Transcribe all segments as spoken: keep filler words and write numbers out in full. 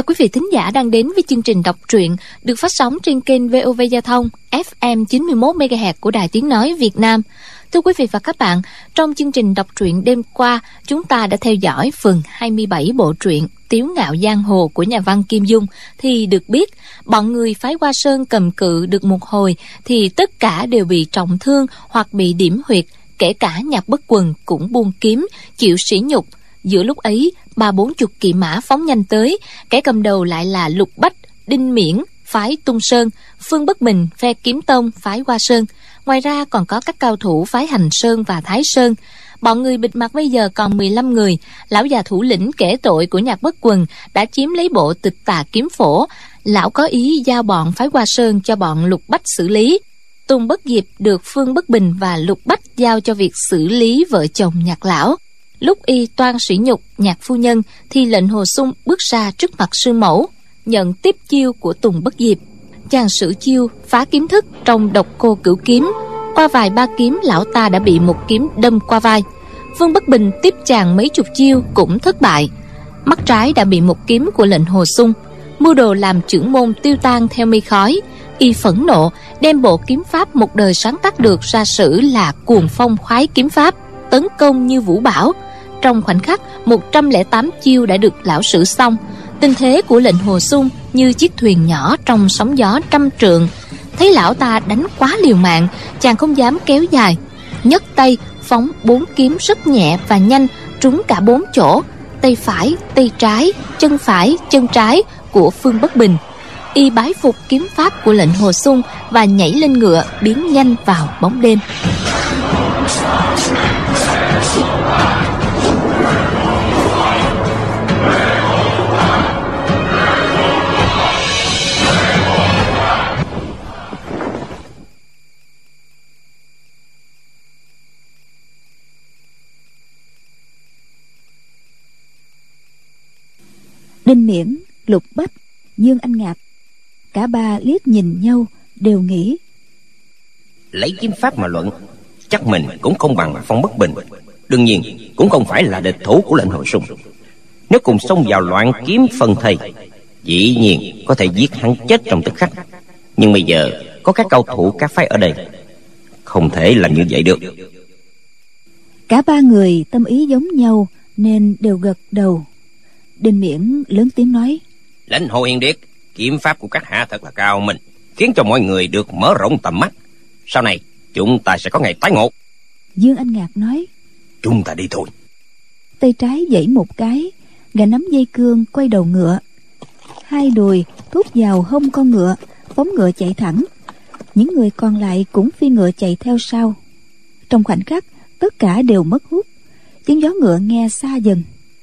quý vị thính giả đang đến với chương trình đọc truyện được phát sóng trên kênh vê o vê Giao thông ép em chín mươi mốt mê ga héc của Đài Tiếng Nói Việt Nam. Thưa quý vị và các bạn, trong chương trình đọc truyện đêm qua, chúng ta đã theo dõi phần hai mươi bảy bộ truyện Tiếu Ngạo Giang Hồ của nhà văn Kim Dung. Thì được biết, bọn người phái Hoa Sơn cầm cự được một hồi thì tất cả đều bị trọng thương hoặc bị điểm huyệt, kể cả Nhạc Bất Quần cũng buông kiếm, chịu sỉ nhục. Giữa lúc ấy, ba bốn chục kỵ mã phóng nhanh tới, kẻ cầm đầu lại là Lục Bách, Đinh Miễn, phái Tung Sơn, Phương Bất Bình, phe Kiếm Tông, phái Hoa Sơn. Ngoài ra còn có các cao thủ phái Hành Sơn và Thái Sơn. Bọn người bịt mặt bây giờ còn mười lăm người. Lão già thủ lĩnh kể tội của Nhạc Bất Quần đã chiếm lấy bộ Tịch Tà Kiếm Phổ. Lão có ý giao bọn phái Hoa Sơn cho bọn Lục Bách xử lý. Tùng Bất Diệp được Phương Bất Bình và Lục Bách giao cho việc xử lý vợ chồng Nhạc lão. Lúc y toan sỉ nhục Nhạc phu nhân thì lệnh Hồ Xung bước ra trước mặt sư mẫu, nhận tiếp chiêu của Tùng Bất Diệp. Chàng sử chiêu phá kiếm thức trong Độc Cô Cửu Kiếm. Qua vài ba kiếm, lão ta đã bị một kiếm đâm qua vai. Phương Bất Bình tiếp chàng mấy chục chiêu cũng thất bại. Mắt trái đã bị một kiếm của lệnh Hồ Xung. Mưu đồ làm trưởng môn tiêu tan theo mây khói. Y phẫn nộ đem bộ kiếm pháp một đời sáng tác được ra sử là Cuồng Phong Khoái Kiếm Pháp, tấn công như vũ bão. Trong khoảnh khắc, một trăm lẻ tám chiêu đã được lão sử xong. Tình thế của lệnh Hồ Xung như chiếc thuyền nhỏ trong sóng gió trăm trượng. Thấy lão ta đánh quá liều mạng, chàng không dám kéo dài, nhấc tay phóng bốn kiếm rất nhẹ và nhanh, trúng cả bốn chỗ: tay phải, tay trái, chân phải, chân trái của Phương Bất Bình. Y bái phục kiếm pháp của lệnh Hồ Xung và nhảy lên ngựa biến nhanh vào bóng đêm. Đinh Miễn, Lục Bách, Dương Anh Ngạc, cả ba liếc nhìn nhau, đều nghĩ: lấy kiếm pháp mà luận, chắc mình cũng không bằng Phong Bất Bình, đương nhiên cũng không phải là địch thủ của lệnh Hồ Xung. Nếu cùng xông vào loạn kiếm phân thây, dĩ nhiên có thể giết hắn chết trong tức khắc. Nhưng bây giờ có các cao thủ các phái ở đây, không thể làm như vậy được. Cả ba người tâm ý giống nhau nên đều gật đầu. Đinh Miễn lớn tiếng nói: lệnh Hồ Hiền Điệt, kiếm pháp của các hạ thật là cao minh, khiến cho mọi người được mở rộng tầm mắt. Sau này chúng ta sẽ có ngày tái ngộ. Dương Anh Ngạc nói: chúng ta đi thôi. Tay trái giãy một cái, gã nắm dây cương quay đầu ngựa, hai đùi thúc vào hông con ngựa, phóng ngựa chạy thẳng. Những người còn lại cũng phi ngựa chạy theo sau. Trong khoảnh khắc, tất cả đều mất hút. Tiếng gió ngựa nghe xa dần.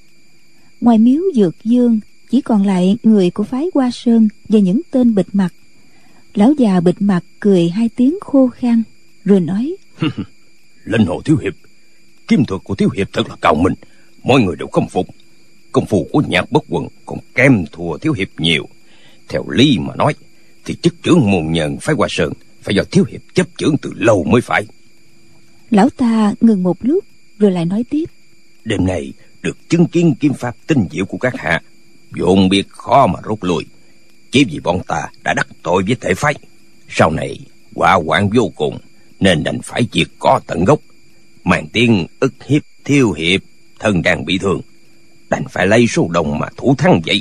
Ngoài miếu Dược Dương, chỉ còn lại người của phái Hoa Sơn và những tên bịt mặt. Lão già bịt mặt cười hai tiếng khô khan, rồi nói: lệnh Hồ thiếu hiệp, kiếm thuật của thiếu hiệp thật là cao minh, mọi người đều khâm phục. Công phu của Nhạc Bất Quần còn kém thua thiếu hiệp nhiều. Theo lý mà nói thì chức trưởng môn nhân phái Hoa Sơn phải do thiếu hiệp chấp chưởng từ lâu mới phải. Lão ta ngừng một lúc rồi lại nói tiếp: đêm nay được chứng kiến kiếm pháp tinh diệu của các hạ, vốn biết khó mà rút lui, chỉ vì bọn ta đã đắc tội với thể phái. Sau này hỏa hoạn vô cùng, nên đành phải diệt cỏ tận gốc. Màn tiếng ức hiếp thiếu hiệp, thân đang bị thương, đành phải lấy số đồng mà thủ thắng vậy.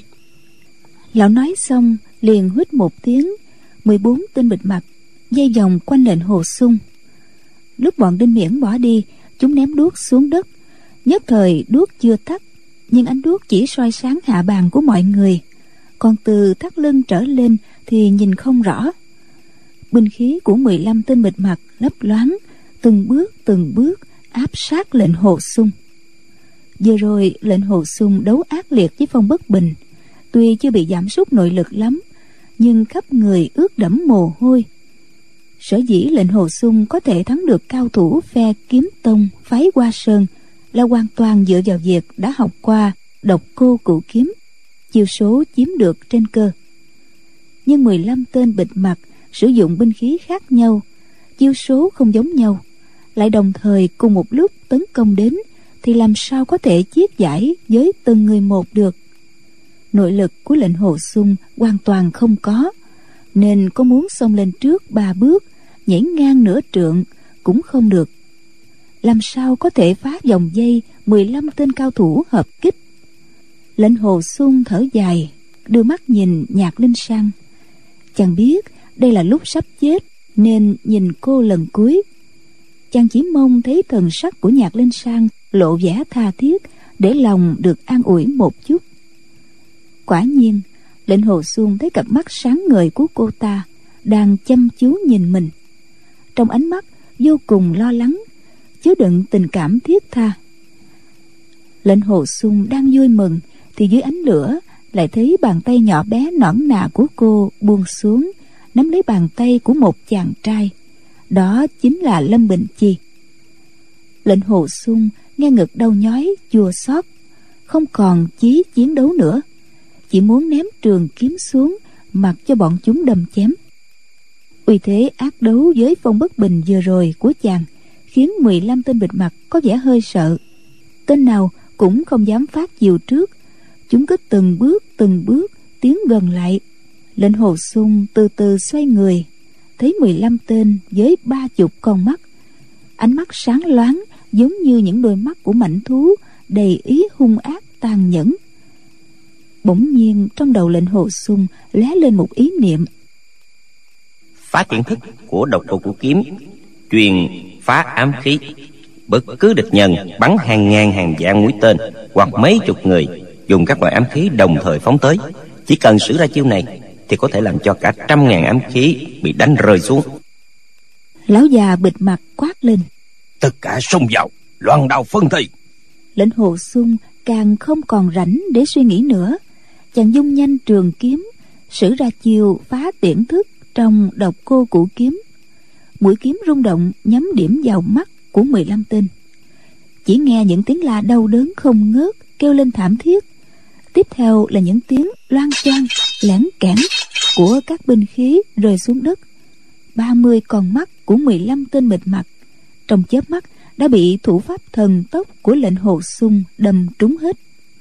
Lão nói xong liền huýt một tiếng, mười bốn tên bịt mặt dây vòng quanh lệnh Hồ Xung. Lúc bọn Đinh Miễn bỏ đi, chúng ném đuốc xuống đất. Nhất thời đuốc chưa tắt, nhưng ánh đuốc chỉ soi sáng hạ bàn của mọi người, còn từ thắt lưng trở lên thì nhìn không rõ. Binh khí của mười lăm tên bịt mặt lấp loáng, từng bước từng bước áp sát lệnh Hồ Xung. Vừa rồi lệnh Hồ Xung đấu ác liệt với Phong Bất Bình, tuy chưa bị giảm sút nội lực lắm, nhưng khắp người ướt đẫm mồ hôi. Sở dĩ lệnh Hồ Xung có thể thắng được cao thủ phe Kiếm Tông phái Hoa Sơn là hoàn toàn dựa vào việc đã học qua Độc Cô Cửu Kiếm, chiêu số chiếm được trên cơ. Nhưng mười lăm tên bịt mặt sử dụng binh khí khác nhau, chiêu số không giống nhau, lại đồng thời cùng một lúc tấn công đến, thì làm sao có thể chiết giải với từng người một được. nội lực của lệnh Hồ Xung hoàn toàn không có, nên có muốn xông lên trước ba bước, nhảy ngang nửa trượng cũng không được. Làm sao có thể phá vòng dây mười lăm tên cao thủ hợp kích? Lệnh Hồ Xung thở dài, đưa mắt nhìn Nhạc Linh San. Chàng biết đây là lúc sắp chết, nên nhìn cô lần cuối. Chàng chỉ mong thấy thần sắc của Nhạc Linh San lộ vẻ tha thiết, để lòng được an ủi một chút. Quả nhiên, lệnh Hồ Xung thấy cặp mắt sáng ngời của cô ta đang chăm chú nhìn mình. Trong ánh mắt vô cùng lo lắng, chứa đựng tình cảm thiết tha. Lệnh Hồ Xung đang vui mừng, thì dưới ánh lửa lại thấy bàn tay nhỏ bé nõn nà của cô buông xuống, nắm lấy bàn tay của một chàng trai. Đó chính là Lâm Bình Chi. Lệnh Hồ Xung nghe ngực đau nhói chua xót, không còn chí chiến đấu nữa, chỉ muốn ném trường kiếm xuống, mặc cho bọn chúng đâm chém. Uy thế ác đấu với phong bất bình vừa rồi của chàng khiến mười lăm tên bịt mặt có vẻ hơi sợ. Tên nào cũng không dám phát chiều trước, chúng cứ từng bước từng bước tiến gần lại. Lệnh Hồ Xung từ từ xoay người, thấy mười lăm tên với ba chục con mắt, ánh mắt sáng loáng giống như những đôi mắt của mãnh thú, đầy ý hung ác tàn nhẫn. Bỗng nhiên trong đầu lệnh Hồ Xung lóe lên một ý niệm. Phá tiễn thức của độc cô của kiếm, truyền phá ám khí. Bất cứ địch nhân bắn hàng ngàn hàng vạn mũi tên hoặc mấy chục người dùng các loại ám khí đồng thời phóng tới, chỉ cần sử ra chiêu này thì có thể làm cho cả trăm ngàn ám khí bị đánh rơi xuống. Lão già bịt mặt quát lên: Tất cả xông vào, loan đao phân thây. Lệnh Hồ Xung càng không còn rảnh để suy nghĩ nữa. Chàng dung nhanh trường kiếm, sử ra chiêu phá tiễn thức trong độc cô cụ kiếm. Mũi kiếm rung động nhắm điểm vào mắt của mười lăm tên. Chỉ nghe những tiếng la đau đớn không ngớt kêu lên thảm thiết. Tiếp theo là những tiếng loang choang lẻn kẽn của các binh khí rơi xuống đất. Ba mươi con mắt của mười lăm tên bịt mặt trong chớp mắt đã bị thủ pháp thần tốc của lệnh Hồ Xung đâm trúng hết.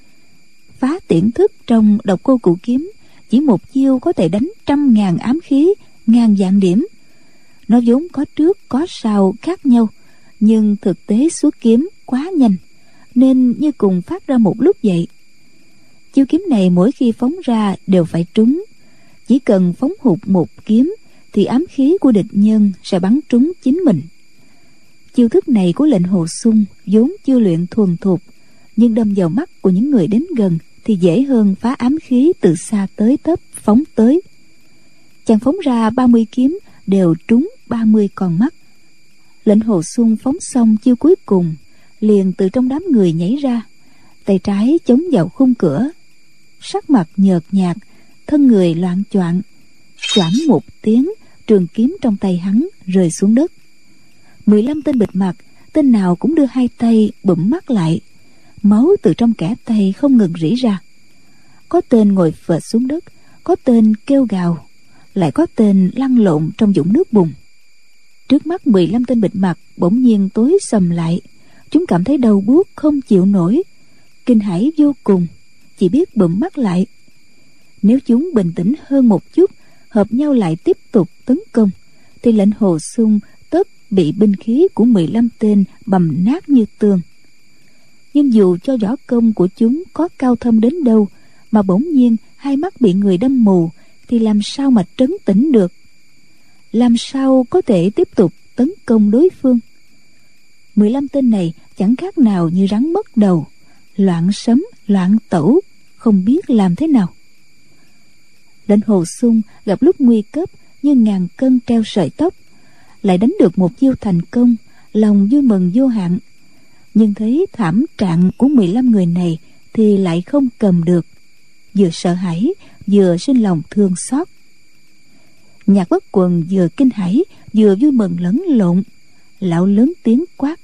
Phá tiễn thức trong độc cô cụ kiếm chỉ một chiêu có thể đánh trăm ngàn ám khí, ngàn vạn điểm. Nó vốn có trước có sau khác nhau, nhưng thực tế xuất kiếm quá nhanh, nên như cùng phát ra một lúc vậy. Chiêu kiếm này mỗi khi phóng ra đều phải trúng. Chỉ cần phóng hụt một kiếm thì ám khí của địch nhân sẽ bắn trúng chính mình. Chiêu thức này của lệnh Hồ Xung vốn chưa luyện thuần thục, nhưng đâm vào mắt của những người đến gần thì dễ hơn phá ám khí từ xa tới tấp phóng tới. Chàng phóng ra ba mươi kiếm đều trúng ba mươi con mắt. Lệnh Hồ Xung phóng xong chiêu cuối cùng, liền từ trong đám người nhảy ra, tay trái chống vào khung cửa, sắc mặt nhợt nhạt, thân người loạng choạng. Choảng một tiếng, trường kiếm trong tay hắn rơi xuống đất. Mười lăm tên bịt mặt, tên nào cũng đưa hai tay bụm mắt lại, máu từ trong kẽ tay không ngừng rỉ ra. Có tên ngồi phệt xuống đất, có tên kêu gào, lại có tên lăn lộn trong vũng nước bùn. Trước mắt mười lăm tên bịt mặt bỗng nhiên tối sầm lại. Chúng cảm thấy đau buốt không chịu nổi, kinh hãi vô cùng, chỉ biết bụm mắt lại. Nếu chúng bình tĩnh hơn một chút, hợp nhau lại tiếp tục tấn công, thì lệnh Hồ Xung tất bị binh khí của mười lăm tên bầm nát như tường. Nhưng dù cho võ công của chúng có cao thâm đến đâu, mà bỗng nhiên hai mắt bị người đâm mù, thì làm sao mà trấn tĩnh được? Làm sao có thể tiếp tục tấn công đối phương? Mười lăm tên này chẳng khác nào như rắn mất đầu, loạn sấm loạn tẩu, không biết làm thế nào. Lệnh Hồ Xung gặp lúc nguy cấp như ngàn cân treo sợi tóc, lại đánh được một chiêu thành công, lòng vui mừng vô hạn. Nhưng thấy thảm trạng của mười lăm người này thì lại không cầm được, vừa sợ hãi vừa sinh lòng thương xót. Nhạc Bất Quần vừa kinh hãi vừa vui mừng lẫn lộn. Lão lớn tiếng quát: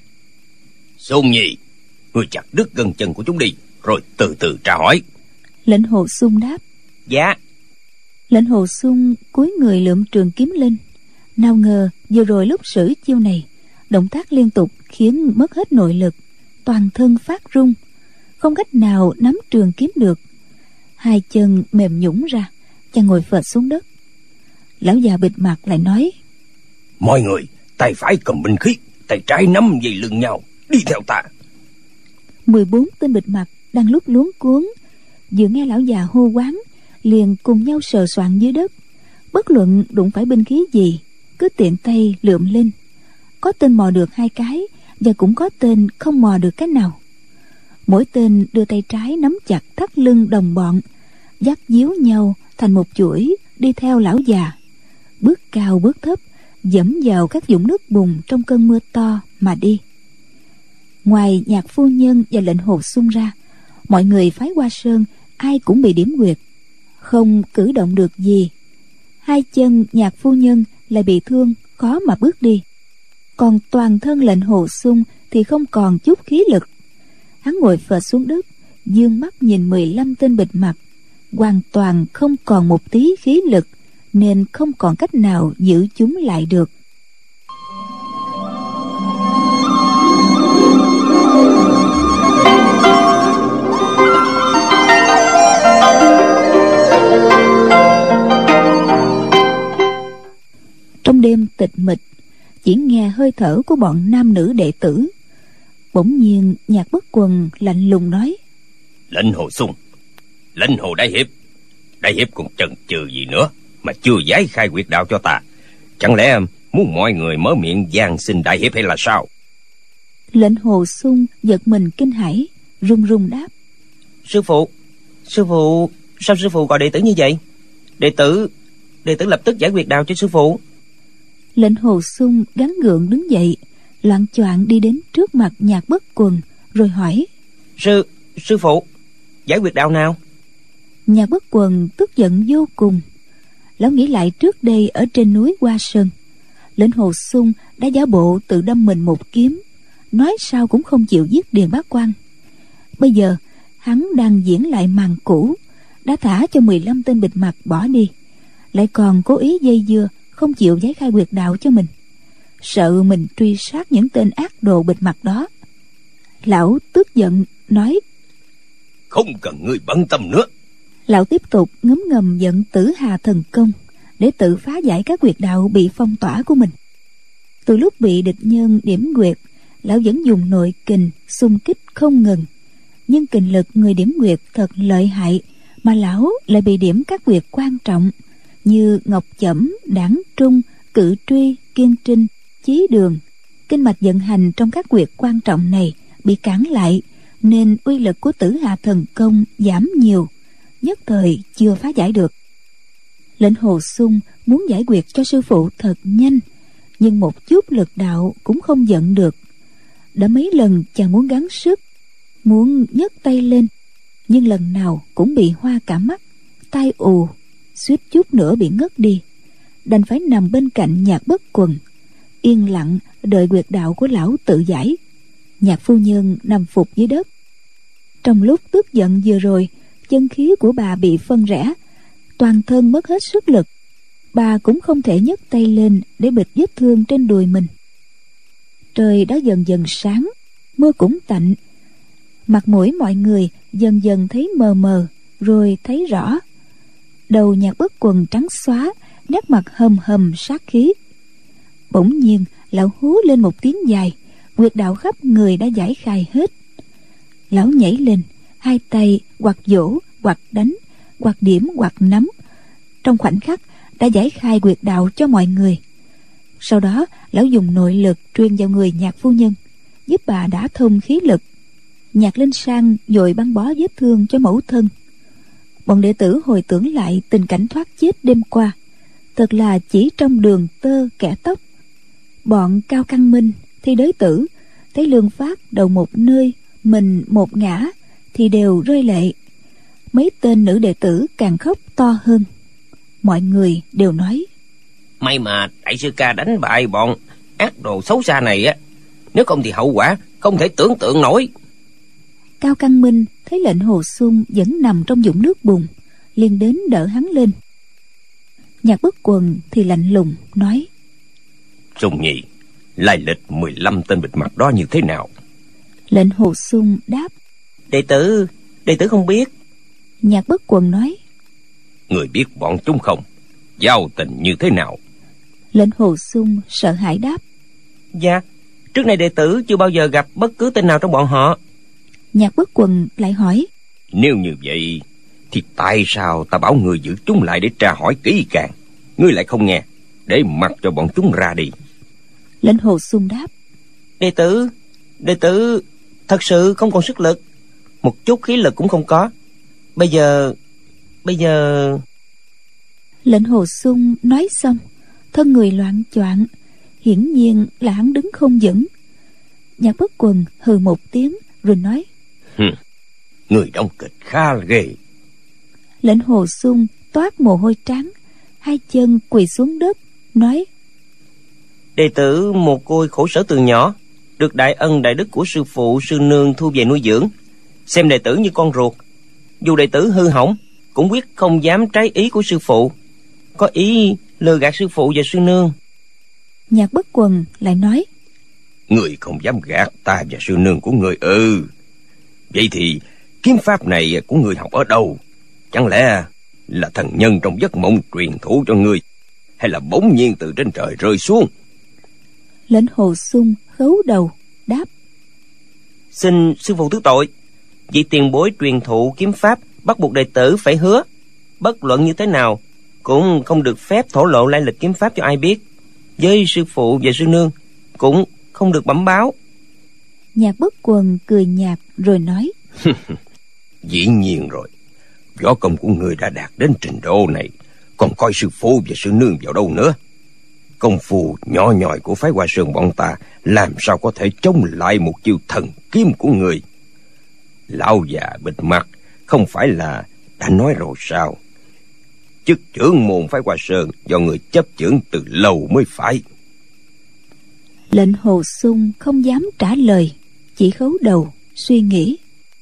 Xung Nhi, ngươi chặt đứt gân chân của chúng đi, rồi từ từ tra hỏi. Lệnh Hồ Xung đáp: Dạ. Lệnh Hồ Xung cúi người lượm trường kiếm lên. Nào ngờ vừa rồi lúc sử chiêu này, động tác liên tục khiến mất hết nội lực, toàn thân phát run, không cách nào nắm trường kiếm được. Hai chân mềm nhũn ra, chàng ngồi phệt xuống đất. Lão già bịt mặt lại nói: Mọi người, tay phải cầm binh khí, tay trái nắm dây lưng nhau, đi theo ta. Mười bốn tên bịt mặt đang lúc luống cuống, vừa nghe lão già hô quán, liền cùng nhau sờ soạn dưới đất. Bất luận đụng phải binh khí gì, cứ tiện tay lượm lên. Có tên mò được hai cái, và cũng có tên không mò được cái nào. Mỗi tên đưa tay trái nắm chặt thắt lưng đồng bọn, dắt díu nhau thành một chuỗi đi theo lão già, bước cao bước thấp, dẫm vào các vũng nước bùn trong cơn mưa to mà đi. Ngoài Nhạc phu nhân và lệnh Hồ Xung ra, mọi người phái Hoa Sơn ai cũng bị điểm quyệt, không cử động được gì. Hai chân Nhạc phu nhân lại bị thương, khó mà bước đi. Còn toàn thân lệnh Hồ Xung thì không còn chút khí lực. Hắn ngồi phệt xuống đất, dương mắt nhìn mười lăm tên bịt mặt, hoàn toàn không còn một tí khí lực, nên không còn cách nào giữ chúng lại được. Trong đêm tịch mịch, chỉ nghe hơi thở của bọn nam nữ đệ tử. Bỗng nhiên Nhạc Bất Quần lạnh lùng nói: Lệnh Hồ Xung, lệnh Hồ Đại Hiệp, Đại Hiệp còn chần chừ gì nữa mà chưa giải khai huyệt đạo cho ta? Chẳng lẽ muốn mọi người mở miệng van xin Đại Hiệp hay là sao? Lệnh Hồ Xung giật mình kinh hãi, run run đáp: Sư phụ, sư phụ, sao sư phụ gọi đệ tử như vậy? Đệ tử, đệ tử lập tức giải huyệt đạo cho sư phụ. Lệnh Hồ Xung gắng gượng đứng dậy, loạng choạng đi đến trước mặt Nhạc Bất Quần, rồi hỏi: Sư, sư phụ, giải huyệt đạo nào? Nhạc Bất Quần tức giận vô cùng. Lão nghĩ lại trước đây ở trên núi Hoa Sơn, lệnh Hồ Xung đã giả bộ tự đâm mình một kiếm, nói sao cũng không chịu giết Điền Bá Quang. Bây giờ hắn đang diễn lại màn cũ, đã thả cho mười lăm tên bịt mặt bỏ đi, lại còn cố ý dây dưa không chịu giải khai huyệt đạo cho mình, sợ mình truy sát những tên ác đồ bịt mặt đó. Lão tức giận nói: Không cần ngươi bận tâm nữa. Lão tiếp tục ngấm ngầm giận Tử Hà thần công để tự phá giải các huyệt đạo bị phong tỏa của mình. Từ lúc bị địch nhân điểm huyệt, lão vẫn dùng nội kình xung kích không ngừng, nhưng kình lực người điểm huyệt thật lợi hại, mà lão lại bị điểm các huyệt quan trọng như ngọc chẩm, đảng trung, cự truy, kiên trinh, chí đường. Kinh mạch vận hành trong các huyệt quan trọng này bị cản lại, nên uy lực của Tử Hà thần công giảm nhiều, nhất thời chưa phá giải được. Lệnh Hồ Xung muốn giải quyết cho sư phụ thật nhanh, nhưng một chút lực đạo cũng không giận được. Đã mấy lần chàng muốn gắng sức, muốn nhấc tay lên, nhưng lần nào cũng bị hoa cả mắt, tai ù, suýt chút nữa bị ngất đi. Đành phải nằm bên cạnh Nhạc Bất Quần, yên lặng đợi huyệt đạo của lão tự giải. Nhạc phu nhân nằm phục dưới đất. Trong lúc tức giận vừa rồi, chân khí của bà bị phân rẽ, toàn thân mất hết sức lực. Bà cũng không thể nhấc tay lên để bịt vết thương trên đùi mình. Trời đã dần dần sáng, mưa cũng tạnh. Mặt mũi mọi người dần dần thấy mờ mờ, rồi thấy rõ. Đầu Nhạc Bất Quần trắng xóa, nét mặt hầm hầm sát khí. Bỗng nhiên lão hú lên một tiếng dài, huyệt đạo khắp người đã giải khai hết. Lão nhảy lên, hai tay hoặc vỗ hoặc đánh, hoặc điểm hoặc nắm, trong khoảnh khắc đã giải khai huyệt đạo cho mọi người. Sau đó lão dùng nội lực truyền vào người Nhạc phu nhân, giúp bà đã thông khí lực. Nhạc Linh Sang vội băng bó vết thương cho mẫu thân. Bọn đệ tử hồi tưởng lại tình cảnh thoát chết đêm qua, thật là chỉ trong đường tơ kẻ tóc. Bọn Cao Căn Minh thì đới tử thấy Lương Phát đầu một nơi, mình một ngã, thì đều rơi lệ. Mấy tên nữ đệ tử càng khóc to hơn. Mọi người đều nói: May mà đại sư ca đánh bại bọn ác đồ xấu xa này á, nếu không thì hậu quả không thể tưởng tượng nổi. Cao Căn Minh thấy lệnh Hồ Xung vẫn nằm trong vũng nước bùn, liền đến đỡ hắn lên. Nhạc Bất Quần thì lạnh lùng nói: Xung nhị, lai lịch mười lăm tên bịt mặt đó như thế nào? Lệnh Hồ Xung đáp: Đệ tử, đệ tử không biết. Nhạc Bất Quần nói: Người biết bọn chúng không? Giao tình như thế nào? Lệnh Hồ Xung sợ hãi đáp: Dạ, trước này đệ tử chưa bao giờ gặp bất cứ tên nào trong bọn họ. Nhạc Bất Quần lại hỏi: Nếu như vậy thì tại sao ta bảo người giữ chúng lại để tra hỏi kỹ càng, ngươi lại không nghe, để mặc cho bọn chúng ra đi? Lệnh Hồ Xung đáp: Đệ tử, đệ tử thật sự không còn sức lực, một chút khí lực cũng không có. Bây giờ, bây giờ... Lệnh Hồ Xung nói xong, thân người loạng choạng, hiển nhiên là hắn đứng không vững. Nhạc Bất Quần hừ một tiếng rồi nói: Hừ, người đóng kịch khá là ghê. Lệnh Hồ Xung toát mồ hôi trắng, hai chân quỳ xuống đất nói: Đệ tử mồ côi khổ sở từ nhỏ, được đại ân đại đức của sư phụ sư nương thu về nuôi dưỡng, xem đệ tử như con ruột. Dù đệ tử hư hỏng cũng quyết không dám trái ý của sư phụ, có ý lừa gạt sư phụ và sư nương. Nhạc Bất Quần lại nói: Người không dám gạt ta và sư nương của người ư? Ừ. Vậy thì kiếm pháp này của người học ở đâu? Chẳng lẽ là thần nhân trong giấc mộng truyền thụ cho người, hay là bỗng nhiên từ trên trời rơi xuống? Lệnh Hồ Xung khấu đầu đáp: Xin sư phụ thứ tội, vị tiền bối truyền thụ kiếm pháp bắt buộc đệ tử phải hứa bất luận như thế nào cũng không được phép thổ lộ lai lịch kiếm pháp cho ai biết, với sư phụ và sư nương cũng không được bẩm báo. Nhạc Bất Quần cười nhạt rồi nói: Dĩ nhiên rồi, võ công của người đã đạt đến trình độ này, còn coi sư phụ và sư nương vào đâu nữa? Công phu nhỏ nhòi của phái Hoa Sơn bọn ta làm sao có thể chống lại một chiêu thần kiếm của người? Lão già bịt mặt không phải là đã nói rồi sao? Chức trưởng môn phái Hoa Sơn do người chấp chưởng từ lâu mới phải. Lệnh Hồ Xung không dám trả lời, chỉ khấu đầu suy nghĩ.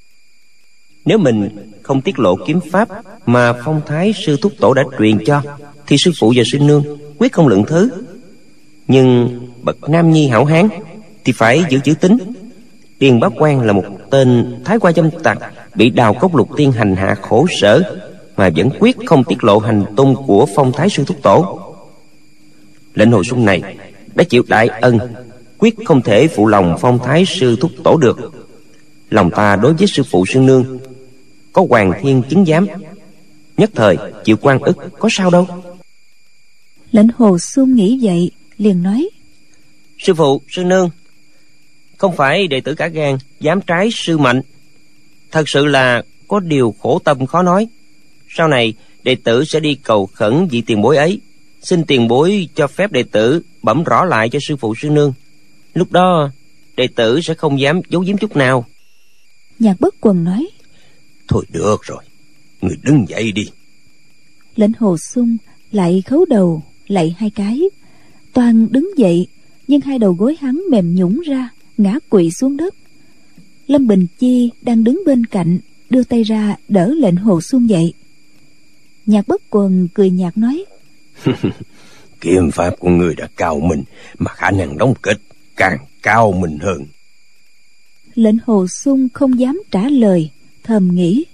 Nếu mình không tiết lộ kiếm pháp mà phong thái sư thúc tổ đã truyền cho, thì sư phụ và sư nương quyết không lượng thứ. Nhưng bậc nam nhi hảo hán thì phải giữ chữ tín. Điền Bá Quang là một tên thái qua dâm tặc, bị Đào Cốc Lục Tiên hành hạ khổ sở mà vẫn quyết không tiết lộ hành tung của phong thái sư thúc tổ. Lệnh Hồ Xung này đã chịu đại ân, quyết không thể phụ lòng phong thái sư thúc tổ được. Lòng ta đối với sư phụ sư nương có hoàng thiên chứng giám, nhất thời chịu quan ức có sao đâu. Lệnh Hồ Xung nghĩ vậy liền nói: Sư phụ sư nương, không phải đệ tử cả gan dám trái sư mệnh, thật sự là có điều khổ tâm khó nói. Sau này đệ tử sẽ đi cầu khẩn vị tiền bối ấy, xin tiền bối cho phép đệ tử bẩm rõ lại cho sư phụ sư nương. Lúc đó đệ tử sẽ không dám giấu giếm chút nào. Nhạc Bất Quần nói: Thôi được rồi, người đứng dậy đi. Lệnh Hồ Xung lại khấu đầu lạy hai cái, toàn đứng dậy, nhưng hai đầu gối hắn mềm nhũn ra, ngã quỵ xuống đất. Lâm Bình Chi đang đứng bên cạnh đưa tay ra đỡ Lệnh Hồ Xung dậy. Nhạc Bất Quần cười nhạt nói: Kiếm pháp của người đã cao minh, mà khả năng đóng kịch càng cao minh hơn. Lệnh Hồ Xung không dám trả lời, thầm nghĩ: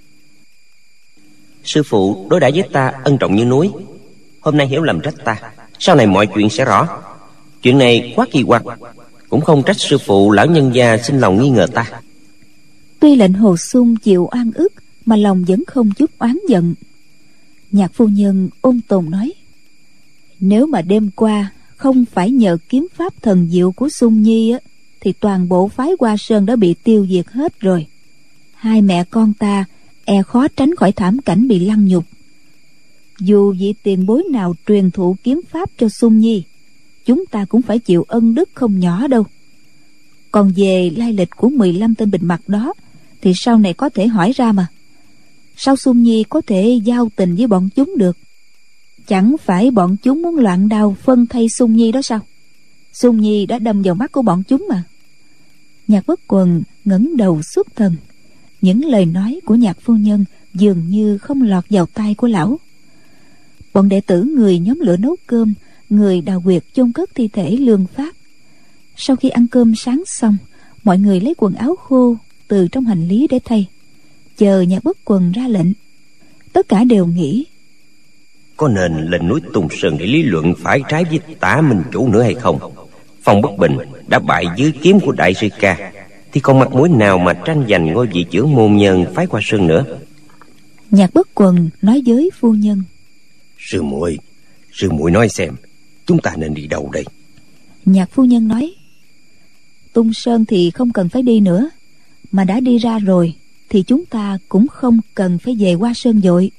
Sư phụ đối đãi với ta ân trọng như núi, hôm nay hiểu lầm trách ta, sau này mọi chuyện sẽ rõ. Chuyện này quá kỳ quặc, cũng không trách sư phụ lão nhân gia sinh lòng nghi ngờ ta. Tuy Lệnh Hồ Xung chịu oan ức mà lòng vẫn không chút oán giận. Nhạc phu nhân ôn tồn nói: Nếu mà đêm qua không phải nhờ kiếm pháp thần diệu của Xung Nhi á, thì toàn bộ phái Hoa Sơn đã bị tiêu diệt hết rồi. Hai mẹ con ta e khó tránh khỏi thảm cảnh bị lăng nhục. Dù vị tiền bối nào truyền thụ kiếm pháp cho Xung Nhi, chúng ta cũng phải chịu ân đức không nhỏ đâu. Còn về lai lịch của mười lăm tên bịt mặt đó thì sau này có thể hỏi ra mà. Sao Xung Nhi có thể giao tình với bọn chúng được? Chẳng phải bọn chúng muốn loạn đao phân thây Xung Nhi đó sao? Xung Nhi đã đâm vào mắt của bọn chúng mà. Nhạc Bất Quần ngẩng đầu xuất thần. Những lời nói của nhạc phu nhân dường như không lọt vào tai của lão. Bọn đệ tử người nhóm lửa nấu cơm, người đào huyệt chôn cất thi thể Lương Phát. Sau khi ăn cơm sáng xong, mọi người lấy quần áo khô từ trong hành lý để thay, chờ Nhạc Bất Quần ra lệnh. Tất cả đều nghĩ, có nên lên núi Tung Sơn để lý luận phải trái với Tả Minh Chủ nữa hay không? Phong Bất Bình đã bại dưới kiếm của đại sư ca, thì còn mặt mũi nào mà tranh giành ngôi vị trưởng môn nhân phái Hoa Sơn nữa. Nhạc Bất Quần nói với phu nhân: Sư muội, sư muội nói xem, chúng ta nên đi đâu đây? Nhạc phu nhân nói: Tung Sơn thì không cần phải đi nữa, mà đã đi ra rồi thì chúng ta cũng không cần phải về Hoa Sơn vội.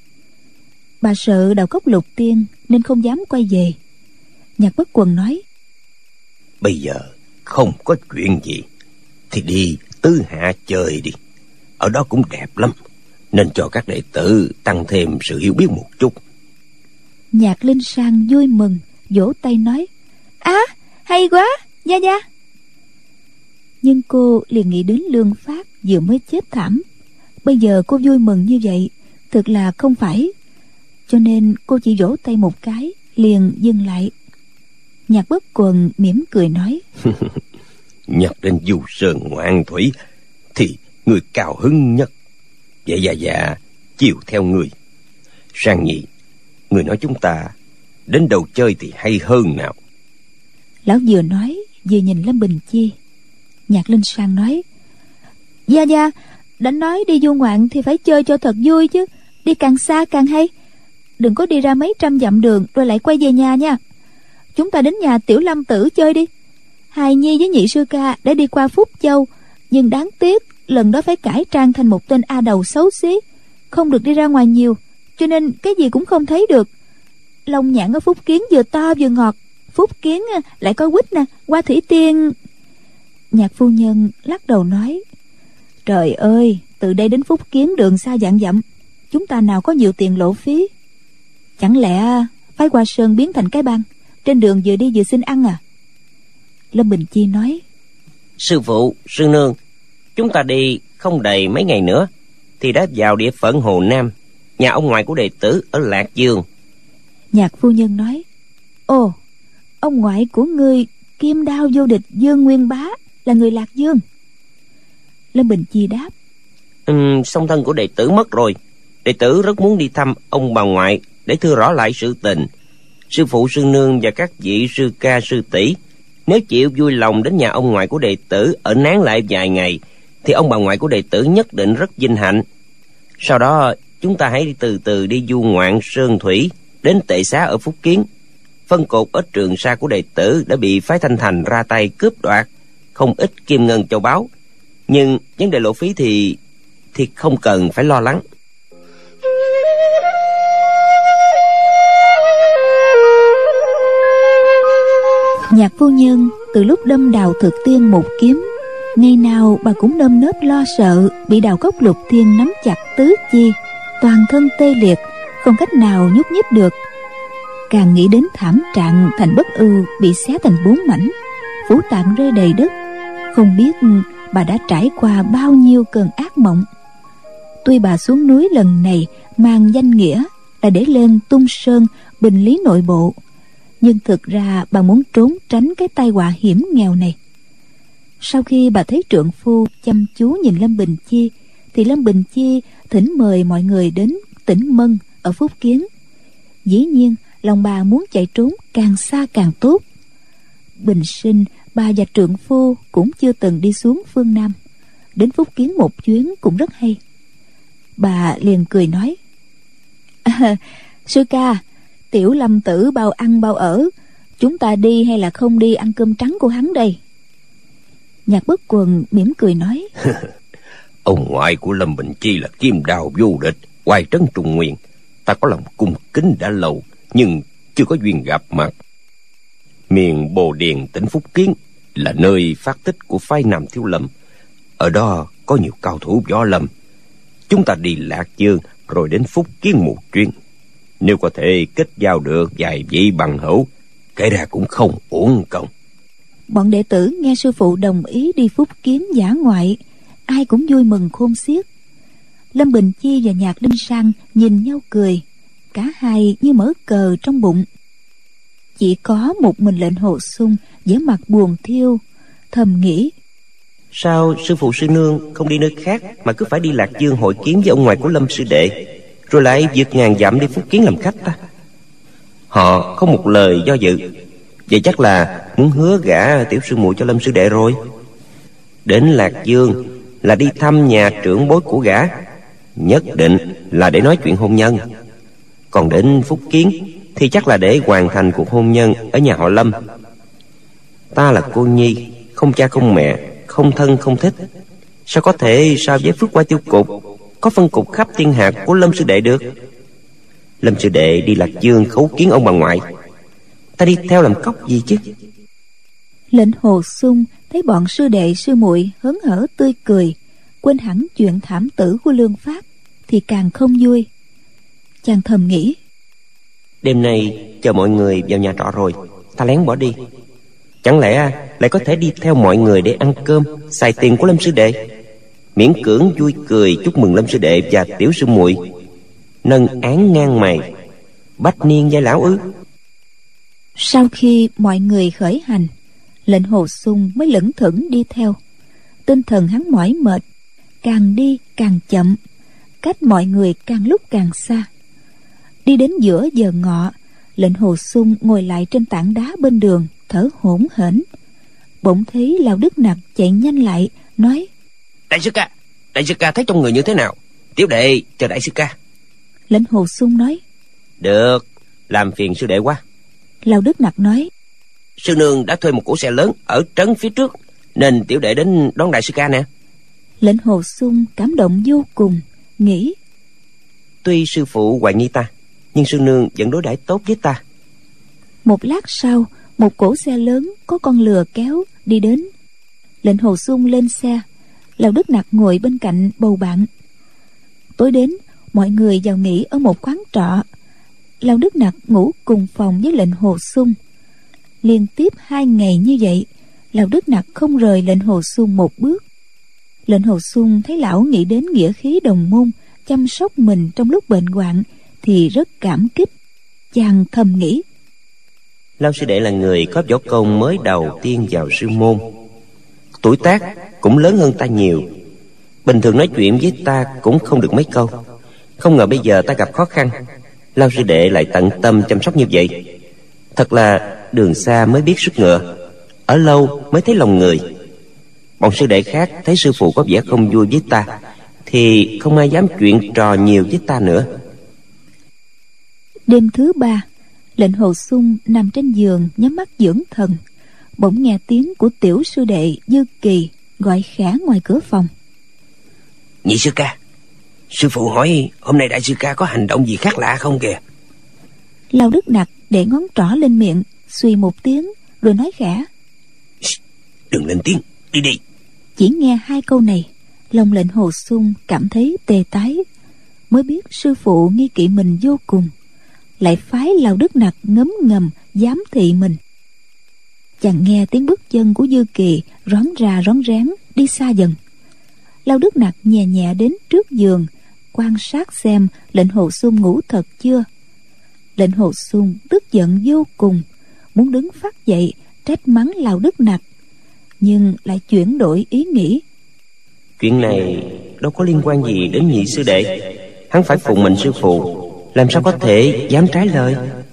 Bà sợ Đào Cốc Lục Tiên nên không dám quay về. Nhạc Bất Quần nói: Bây giờ không có chuyện gì thì đi Tứ Hạ chơi đi, ở đó cũng đẹp lắm, nên cho các đệ tử tăng thêm sự hiểu biết một chút. Nhạc Linh Sang vui mừng, vỗ tay nói: Á, à, hay quá, Gia Gia. Nhưng cô liền nghĩ đến Lương Phát vừa mới chết thảm. Bây giờ cô vui mừng như vậy thực là không phải, cho nên cô chỉ vỗ tay một cái liền dừng lại. Nhạc Bất Quần mỉm cười nói: Nhắc đến Du Sơn Ngoạn Thủy thì người cao hứng nhất. Vậy dạ dạ chiều theo người. Sang Nhi, người nói chúng ta đến đâu chơi thì hay hơn nào? Lão vừa nói vừa nhìn Lâm Bình Chi. Nhạc Linh Sang nói: Gia Gia đã nói đi du ngoạn thì phải chơi cho thật vui chứ, đi càng xa càng hay. Đừng có đi ra mấy trăm dặm đường rồi lại quay về nhà nha. Chúng ta đến nhà Tiểu Lâm Tử chơi đi. Hài Nhi với nhị sư ca đã đi qua Phúc Châu, nhưng đáng tiếc lần đó phải cải trang thành một tên a đầu xấu xí, không được đi ra ngoài nhiều, cho nên cái gì cũng không thấy được. Long nhãn ở Phúc Kiến vừa to vừa ngọt, Phúc Kiến lại có quýt nè, Hoa Thủy Tiên. Nhạc phu nhân lắc đầu nói: Trời ơi, từ đây đến Phúc Kiến đường xa vạn dặm, chúng ta nào có nhiều tiền lộ phí. Chẳng lẽ phái Hoa Sơn biến thành cái bang, trên đường vừa đi vừa xin ăn à? Lâm Bình Chi nói: Sư phụ, sư nương, chúng ta đi không đầy mấy ngày nữa thì đã vào địa phận Hồ Nam, nhà ông ngoại của đệ tử ở Lạc Dương. Nhạc phu nhân nói: Ồ, ông ngoại của ngươi Kim Đao vô địch Dương Nguyên Bá là người Lạc Dương. Lâm Bình Chi đáp: Ừ, song thân của đệ tử mất rồi, đệ tử rất muốn đi thăm ông bà ngoại để thưa rõ lại sự tình. Sư phụ, sư nương và các vị sư ca sư tỷ nếu chịu vui lòng đến nhà ông ngoại của đệ tử ở nán lại vài ngày thì ông bà ngoại của đệ tử nhất định rất vinh hạnh. Sau đó chúng ta hãy đi từ từ đi du ngoạn sơn thủy đến Tệ Xá ở Phúc Kiến. Phân cột ở Trường Sa của đệ tử đã bị phái Thanh Thành ra tay cướp đoạt không ít kim ngân châu báu, nhưng vấn đề lộ phí thì thì không cần phải lo lắng. Nhạc phu nhân từ lúc đâm Đào Thực Tiên một kiếm, ngày nào bà cũng nơm nớp lo sợ bị Đào Cốc Lục Tiên nắm chặt tứ chi, toàn thân tê liệt, không cách nào nhúc nhích được. Càng nghĩ đến thảm trạng Thành Bất Ưu bị xé thành bốn mảnh, phủ tạng rơi đầy đất, không biết bà đã trải qua bao nhiêu cơn ác mộng. Tuy bà xuống núi lần này mang danh nghĩa là để lên Tung Sơn bình lý nội bộ, nhưng thực ra bà muốn trốn tránh cái tai họa hiểm nghèo này. Sau khi bà thấy trượng phu chăm chú nhìn Lâm Bình Chi, thì Lâm Bình Chi thỉnh mời mọi người đến tỉnh Mân ở Phúc Kiến. Dĩ nhiên lòng bà muốn chạy trốn càng xa càng tốt. Bình sinh bà và trượng phu cũng chưa từng đi xuống phương Nam, đến Phúc Kiến một chuyến cũng rất hay. Bà liền cười nói: à, sư ca, Tiểu Lâm Tử bao ăn bao ở, chúng ta đi hay là không đi ăn cơm trắng của hắn đây? Nhạc Bất Quần mỉm cười nói: Ông ngoại của Lâm Bình Chi là Kim Đao vô địch, oai trấn Trung Nguyên, ta có lòng cung kính đã lâu, nhưng chưa có duyên gặp mặt. Miền Bồ Điền tỉnh Phúc Kiến là nơi phát tích của phái Nam Thiếu Lâm, ở đó có nhiều cao thủ võ lâm. Chúng ta đi Lạc Dương rồi đến Phúc Kiến một chuyến, nếu có thể kết giao được vài vị bằng hữu, kể ra cũng không uổng công. Bọn đệ tử nghe sư phụ đồng ý đi Phúc Kiến dã ngoại, ai cũng vui mừng khôn xiết. Lâm Bình Chi và Nhạc Linh Sang nhìn nhau cười, cả hai như mở cờ trong bụng. Chỉ có một mình Lệnh Hồ Sung vẻ mặt buồn thiêu, thầm nghĩ: Sao sư phụ sư nương không đi nơi khác mà cứ phải đi Lạc Dương hội kiến với ông ngoại của Lâm sư đệ? rồi lại vượt ngàn dặm đi Phúc Kiến làm khách ta? Họ không một lời do dự. Vậy chắc là muốn hứa gả tiểu sư muội cho Lâm sư đệ rồi. Đến Lạc Dương là đi thăm nhà trưởng bối của gã, nhất định là để nói chuyện hôn nhân. Còn đến Phúc Kiến thì chắc là để hoàn thành cuộc hôn nhân ở nhà họ Lâm. Ta là cô nhi, không cha không mẹ, không thân không thích, sao có thể so với Phước Hoa Tiêu Cục có phân cục khắp thiên hạ của Lâm sư đệ được? Lâm sư đệ đi Lạc Dương khấu kiến ông bà ngoại, ta đi theo làm cóc gì chứ? Lệnh Hồ Xung thấy bọn sư đệ sư muội hớn hở tươi cười, quên hẳn chuyện thảm tử của Lương Phát, thì càng không vui. Chàng thầm nghĩ, đêm nay chờ mọi người vào nhà trọ rồi, ta lén bỏ đi. Chẳng lẽ lại có thể đi theo mọi người để ăn cơm, xài tiền của Lâm sư đệ, miễn cưỡng vui cười chúc mừng Lâm sư đệ và tiểu sư muội nâng án ngang mày, bách niên giai lão ư? Sau khi mọi người khởi hành, Lệnh Hồ Xung mới lững thững đi theo. Tinh thần hắn mỏi mệt, càng đi càng chậm, cách mọi người càng lúc càng xa. Đi đến giữa giờ ngọ, Lệnh Hồ Xung ngồi lại trên tảng đá bên đường, thở hổn hển. Bỗng thấy Lão Đức Nặc chạy nhanh lại, nói: Đại sư ca, đại sư ca thấy trong người như thế nào? Tiểu đệ chờ đại sư ca. Lệnh Hồ Xung nói: Được, làm phiền sư đệ quá. Lão Đức Nặc nói: Sư nương đã thuê một cỗ xe lớn ở trấn phía trước, nên tiểu đệ đến đón đại sư ca nè. Lệnh Hồ Xung cảm động vô cùng, nghĩ: Tuy sư phụ hoài nghi ta, nhưng sư nương vẫn đối đãi tốt với ta. Một lát sau, một cỗ xe lớn có con lừa kéo đi đến. Lệnh Hồ Xung lên xe, Lão Đức Nặc ngồi bên cạnh bầu bạn. Tối đến, mọi người vào nghỉ ở một quán trọ. Lão Đức Nặc ngủ cùng phòng với Lệnh Hồ Xung. Liên tiếp hai ngày như vậy, Lão Đức Nặc không rời Lệnh Hồ Xung một bước. Lệnh Hồ Xung thấy lão nghĩ đến nghĩa khí đồng môn, chăm sóc mình trong lúc bệnh hoạn, thì rất cảm kích. Chàng thầm nghĩ: Lão sư đệ là người có võ công mới đầu tiên vào sư môn, tuổi tác cũng lớn hơn ta nhiều, bình thường nói chuyện với ta cũng không được mấy câu. Không ngờ bây giờ ta gặp khó khăn, Lão sư đệ lại tận tâm chăm sóc như vậy. Thật là đường xa mới biết sức ngựa, ở lâu mới thấy lòng người. Bọn sư đệ khác thấy sư phụ có vẻ không vui với ta, thì không ai dám chuyện trò nhiều với ta nữa. Đêm thứ ba, Lệnh Hồ Xung nằm trên giường nhắm mắt dưỡng thần, bỗng nghe tiếng của tiểu sư đệ Dư Kỳ gọi khẽ ngoài cửa phòng: Nhị sư ca, sư phụ hỏi hôm nay đại sư ca có hành động gì khác lạ không kìa? Lão Đức Nặc để ngón trỏ lên miệng, suy một tiếng rồi nói khẽ: Đừng lên tiếng, đi đi. Chỉ nghe hai câu này, lòng Lệnh Hồ Xung cảm thấy tê tái, mới biết sư phụ nghi kỵ mình vô cùng, lại phái Lão Đức Nặc ngấm ngầm giám thị mình. Chàng nghe tiếng bước chân của Dư Kỳ rón ra rón rén đi xa dần. Lão Đức Nặc nhẹ nhẹ đến trước giường, quan sát xem Lệnh Hồ Xung ngủ thật chưa. Lệnh Hồ Xung tức giận vô cùng, muốn đứng phát dậy trách mắng Lão Đức Nặc, nhưng lại chuyển đổi ý nghĩ. Chuyện này đâu có liên quan gì đến nhị sư đệ, hắn phải phụng mệnh sư phụ, làm sao có thể dám trái lời.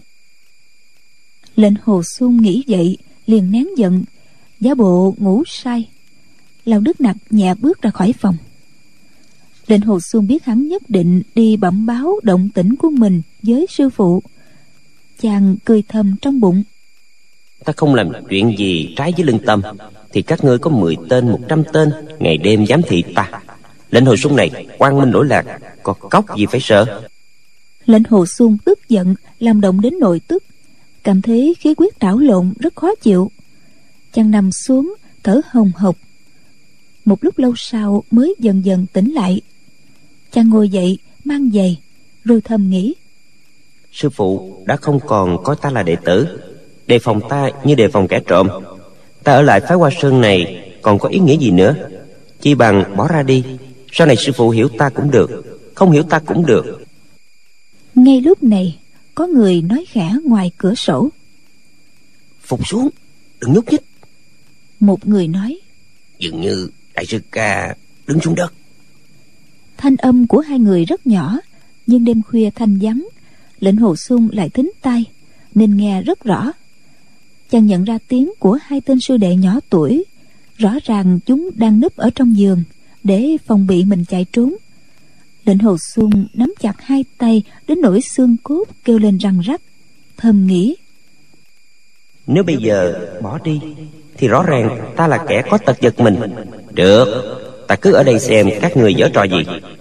Lệnh Hồ Xung nghĩ vậy liền nén giận, giả bộ ngủ say. Lão Đức Nặc nhẹ bước ra khỏi phòng. Lệnh Hồ Xung biết hắn nhất định đi bẩm báo động tĩnh của mình với sư phụ. Chàng cười thầm trong bụng: Ta không làm chuyện gì trái với lương tâm, thì các ngươi có mười tên một trăm tên ngày đêm giám thị ta. Lệnh Hồ Xung này quang minh lỗi lạc, có cóc gì phải sợ. Lệnh Hồ Xung tức giận làm động đến nội tức, cảm thấy khí huyết đảo lộn rất khó chịu. Chàng nằm xuống thở hồng hộc. Một lúc lâu sau mới dần dần tỉnh lại. Chàng ngồi dậy mang giày, rồi thầm nghĩ: Sư phụ đã không còn coi ta là đệ tử, đề phòng ta như đề phòng kẻ trộm. Ta ở lại phái Hoa Sơn này còn có ý nghĩa gì nữa? Chi bằng bỏ ra đi, sau này sư phụ hiểu ta cũng được, không hiểu ta cũng được. Ngay lúc này có người nói khẽ ngoài cửa sổ: Phục xuống, đừng nhúc nhích. Một người nói: Dường như đại sư ca đứng xuống đất. Thanh âm của hai người rất nhỏ, nhưng đêm khuya thanh vắng, Lệnh Hồ Xung lại thính tai nên nghe rất rõ. Chàng nhận ra tiếng của hai tên sư đệ nhỏ tuổi, rõ ràng chúng đang núp ở trong giường để phòng bị mình chạy trốn. Lệnh Hồ Xung nắm chặt hai tay đến nỗi xương cốt kêu lên răng rắc, thầm nghĩ: nếu bây giờ bỏ đi thì rõ ràng ta là kẻ có tật giật mình. Được, ta cứ ở đây xem các người giở trò gì.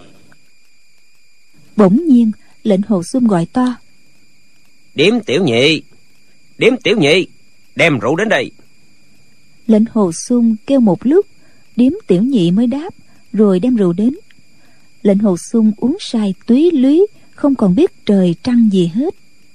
Bỗng nhiên Lệnh Hồ Xung gọi to: Điếm tiểu nhị, Điếm tiểu nhị, đem rượu đến đây. Lệnh Hồ Xung kêu một lúc, Điếm tiểu nhị mới đáp, rồi đem rượu đến. Lệnh Hồ Xung uống say túy lúy, không còn biết trời trăng gì hết.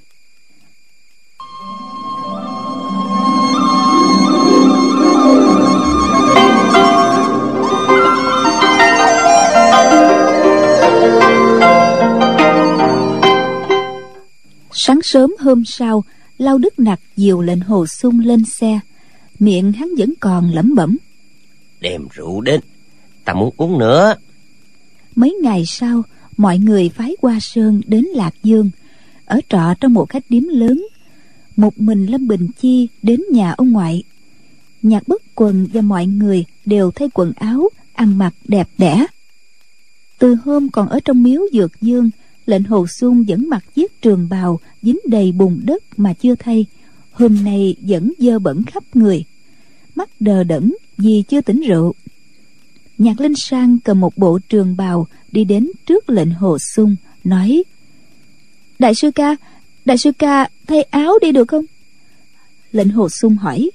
Sáng sớm hôm sau, Lao Đức Nặc dìu Lệnh Hồ Xung lên xe, miệng hắn vẫn còn lẩm bẩm: Đem rượu đến, ta muốn uống nữa. Mấy ngày sau, mọi người phái Hoa Sơn đến Lạc Dương, ở trọ trong một khách điếm lớn. Một mình Lâm Bình Chi đến nhà ông ngoại. Nhạc Bất Quần và mọi người đều thay quần áo, ăn mặc đẹp đẽ. Từ hôm còn ở trong miếu Dược Dương, Lệnh Hồ Xung vẫn mặc chiếc trường bào dính đầy bùn đất mà chưa thay, hôm nay vẫn dơ bẩn khắp người, mắt đờ đẫn vì chưa tỉnh rượu. Nhạc Linh Sang cầm một bộ trường bào đi đến trước Lệnh Hồ Xung, nói: Đại sư ca, đại sư ca thay áo đi được không? Lệnh Hồ Xung hỏi: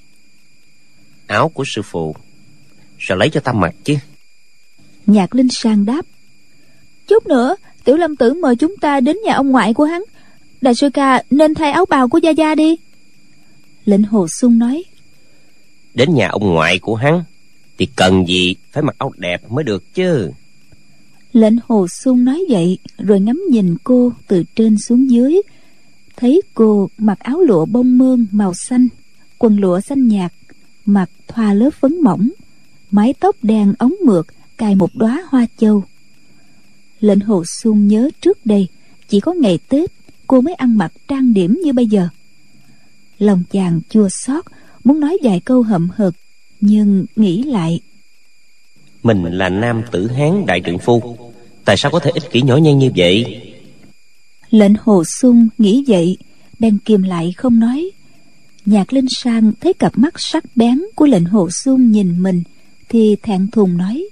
Áo của sư phụ sao lấy cho ta mặc chứ? Nhạc Linh Sang đáp: Chút nữa Tiểu Lâm Tử mời chúng ta đến nhà ông ngoại của hắn, đại sư ca nên thay áo bào của Gia Gia đi. Lệnh Hồ Xung nói: Đến nhà ông ngoại của hắn thì cần gì phải mặc áo đẹp mới được chứ. Lệnh Hồ Xung nói vậy rồi ngắm nhìn cô từ trên xuống dưới, thấy cô mặc áo lụa bông mơn màu xanh, quần lụa xanh nhạt, mặc thoa lớp phấn mỏng, mái tóc đen ống mượt cài một đóa hoa châu. Lệnh Hồ Xung nhớ trước đây chỉ có ngày Tết cô mới ăn mặc trang điểm như bây giờ. Lòng chàng chua xót, muốn nói vài câu hậm hực, nhưng nghĩ lại, mình là nam tử Hán đại trượng phu, tại sao có thể ích kỷ nhỏ nhen như vậy? Lệnh Hồ Xung nghĩ vậy bèn kìm lại không nói. Nhạc Linh Sang thấy cặp mắt sắc bén của Lệnh Hồ Xung nhìn mình thì thẹn thùng nói: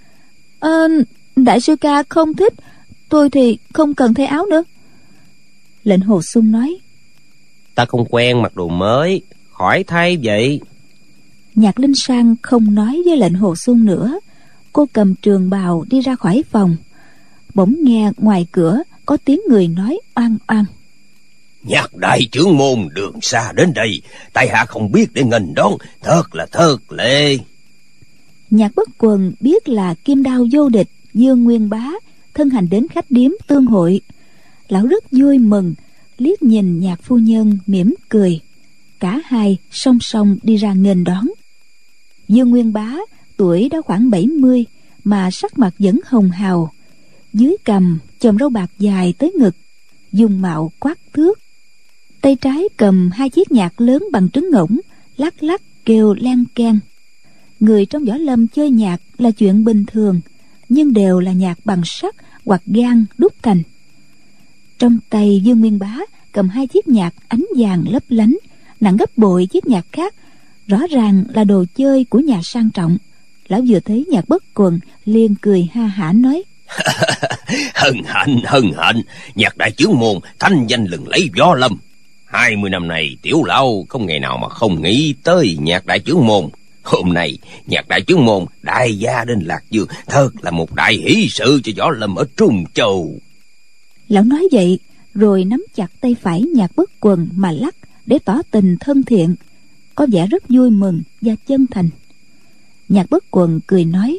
Ờ, đại sư ca không thích, tôi thì không cần thay áo nữa. Lệnh Hồ Xung nói: Ta không quen mặc đồ mới, khỏi thay vậy. Nhạc Linh Sang không nói với Lệnh Hồ Xung nữa. Cô cầm trường bào đi ra khỏi phòng. Bỗng nghe ngoài cửa có tiếng người nói oan oan: Nhạc đại trưởng môn đường xa đến đây, tại hạ không biết để nghênh đón, thật là thật lệ. Nhạc Bất Quần biết là Kim Đao vô địch Dương Nguyên Bá thân hành đến khách điếm tương hội. Lão rất vui mừng, liếc nhìn Nhạc phu nhân mỉm cười. Cả hai song song đi ra nghênh đón. Dương Nguyên Bá tuổi đã khoảng bảy mươi mà sắc mặt vẫn hồng hào, dưới cằm chòm râu bạc dài tới ngực, dung mạo quát thước. Tay trái cầm hai chiếc nhạc lớn bằng trứng ngỗng, lắc lắc kêu len keng. Người trong võ lâm chơi nhạc là chuyện bình thường, nhưng đều là nhạc bằng sắt hoặc gan đúc thành. Trong tay Dương Nguyên Bá cầm hai chiếc nhạc ánh vàng lấp lánh, nặng gấp bội chiếc nhạc khác, rõ ràng là đồ chơi của nhà sang trọng. Lão vừa thấy Nhạc Bất Quần liền cười ha hả nói: Hân hạnh, hân hạnh, Nhạc đại trưởng môn thanh danh lừng lẫy võ lâm. Hai mươi năm này tiểu lão không ngày nào mà không nghĩ tới Nhạc đại trưởng môn. Hôm nay Nhạc đại trưởng môn đại gia đến Lạc Dương, thật là một đại hỷ sự cho võ lâm ở Trung Châu. Lão nói vậy rồi nắm chặt tay phải Nhạc Bất Quần mà lắc để tỏ tình thân thiện, có vẻ rất vui mừng và chân thành. Nhạc Bất Quần cười nói: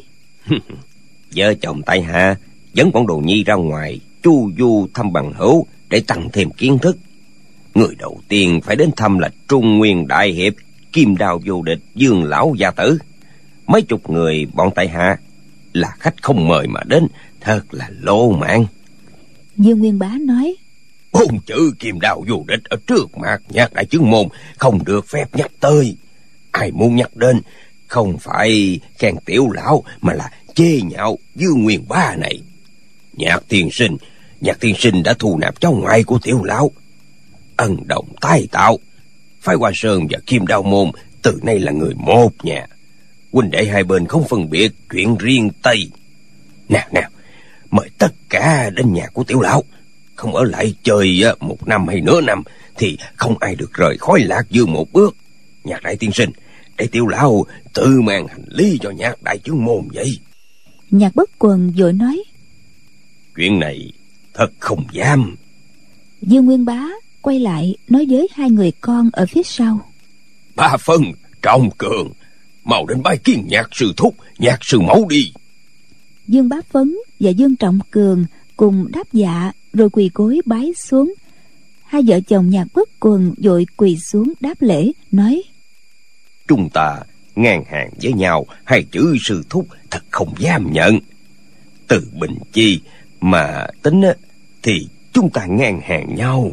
Vợ chồng tại hạ dẫn bọn đồ nhi ra ngoài chu du thăm bằng hữu để tăng thêm kiến thức. Người đầu tiên phải đến thăm là Trung Nguyên đại hiệp Kim Đao vô địch Dương lão gia tử. Mấy chục người bọn tại hạ là khách không mời mà đến, thật là lỗ mãn. Dương Nguyên Bá nói: Bốn chữ kim đao vô địch ở trước mặt nhạc đại chứng môn không được phép nhắc tới. Ai muốn nhắc đến không phải khen tiểu lão mà là chê nhạo Dương Nguyên Bá này. Nhạc tiên sinh, nhạc tiên sinh đã thu nạp cháu ngoại của tiểu lão, ân đồng tái tạo. Phái Hoa Sơn và Kim Đao môn từ nay là người một nhà. Huynh đệ hai bên không phân biệt chuyện riêng Tây. Nào nào, mời tất cả đến nhà của tiểu lão. Không ở lại chơi một năm hay nửa năm thì không ai được rời khỏi Lạc Dương một bước. Nhạc đại tiên sinh, để tiểu lão tự mang hành lý cho nhạc đại chứng môn vậy. Nhạc Bất Quần vội nói: Chuyện này thật không dám. Dương Nguyên Bá quay lại nói với hai người con ở phía sau: Ba Phân, Trọng Cường, mau đến bái kiến nhạc sư thúc, nhạc sư mẫu đi. Dương Bá Phấn và Dương Trọng Cường cùng đáp dạ rồi quỳ gối bái xuống. Hai vợ chồng Nhạc Bất Quần vội quỳ xuống đáp lễ, nói: Chúng ta ngang hàng với nhau, hai chữ sư thúc thật không dám nhận. Từ Bình Chi mà tính thì chúng ta ngang hàng nhau.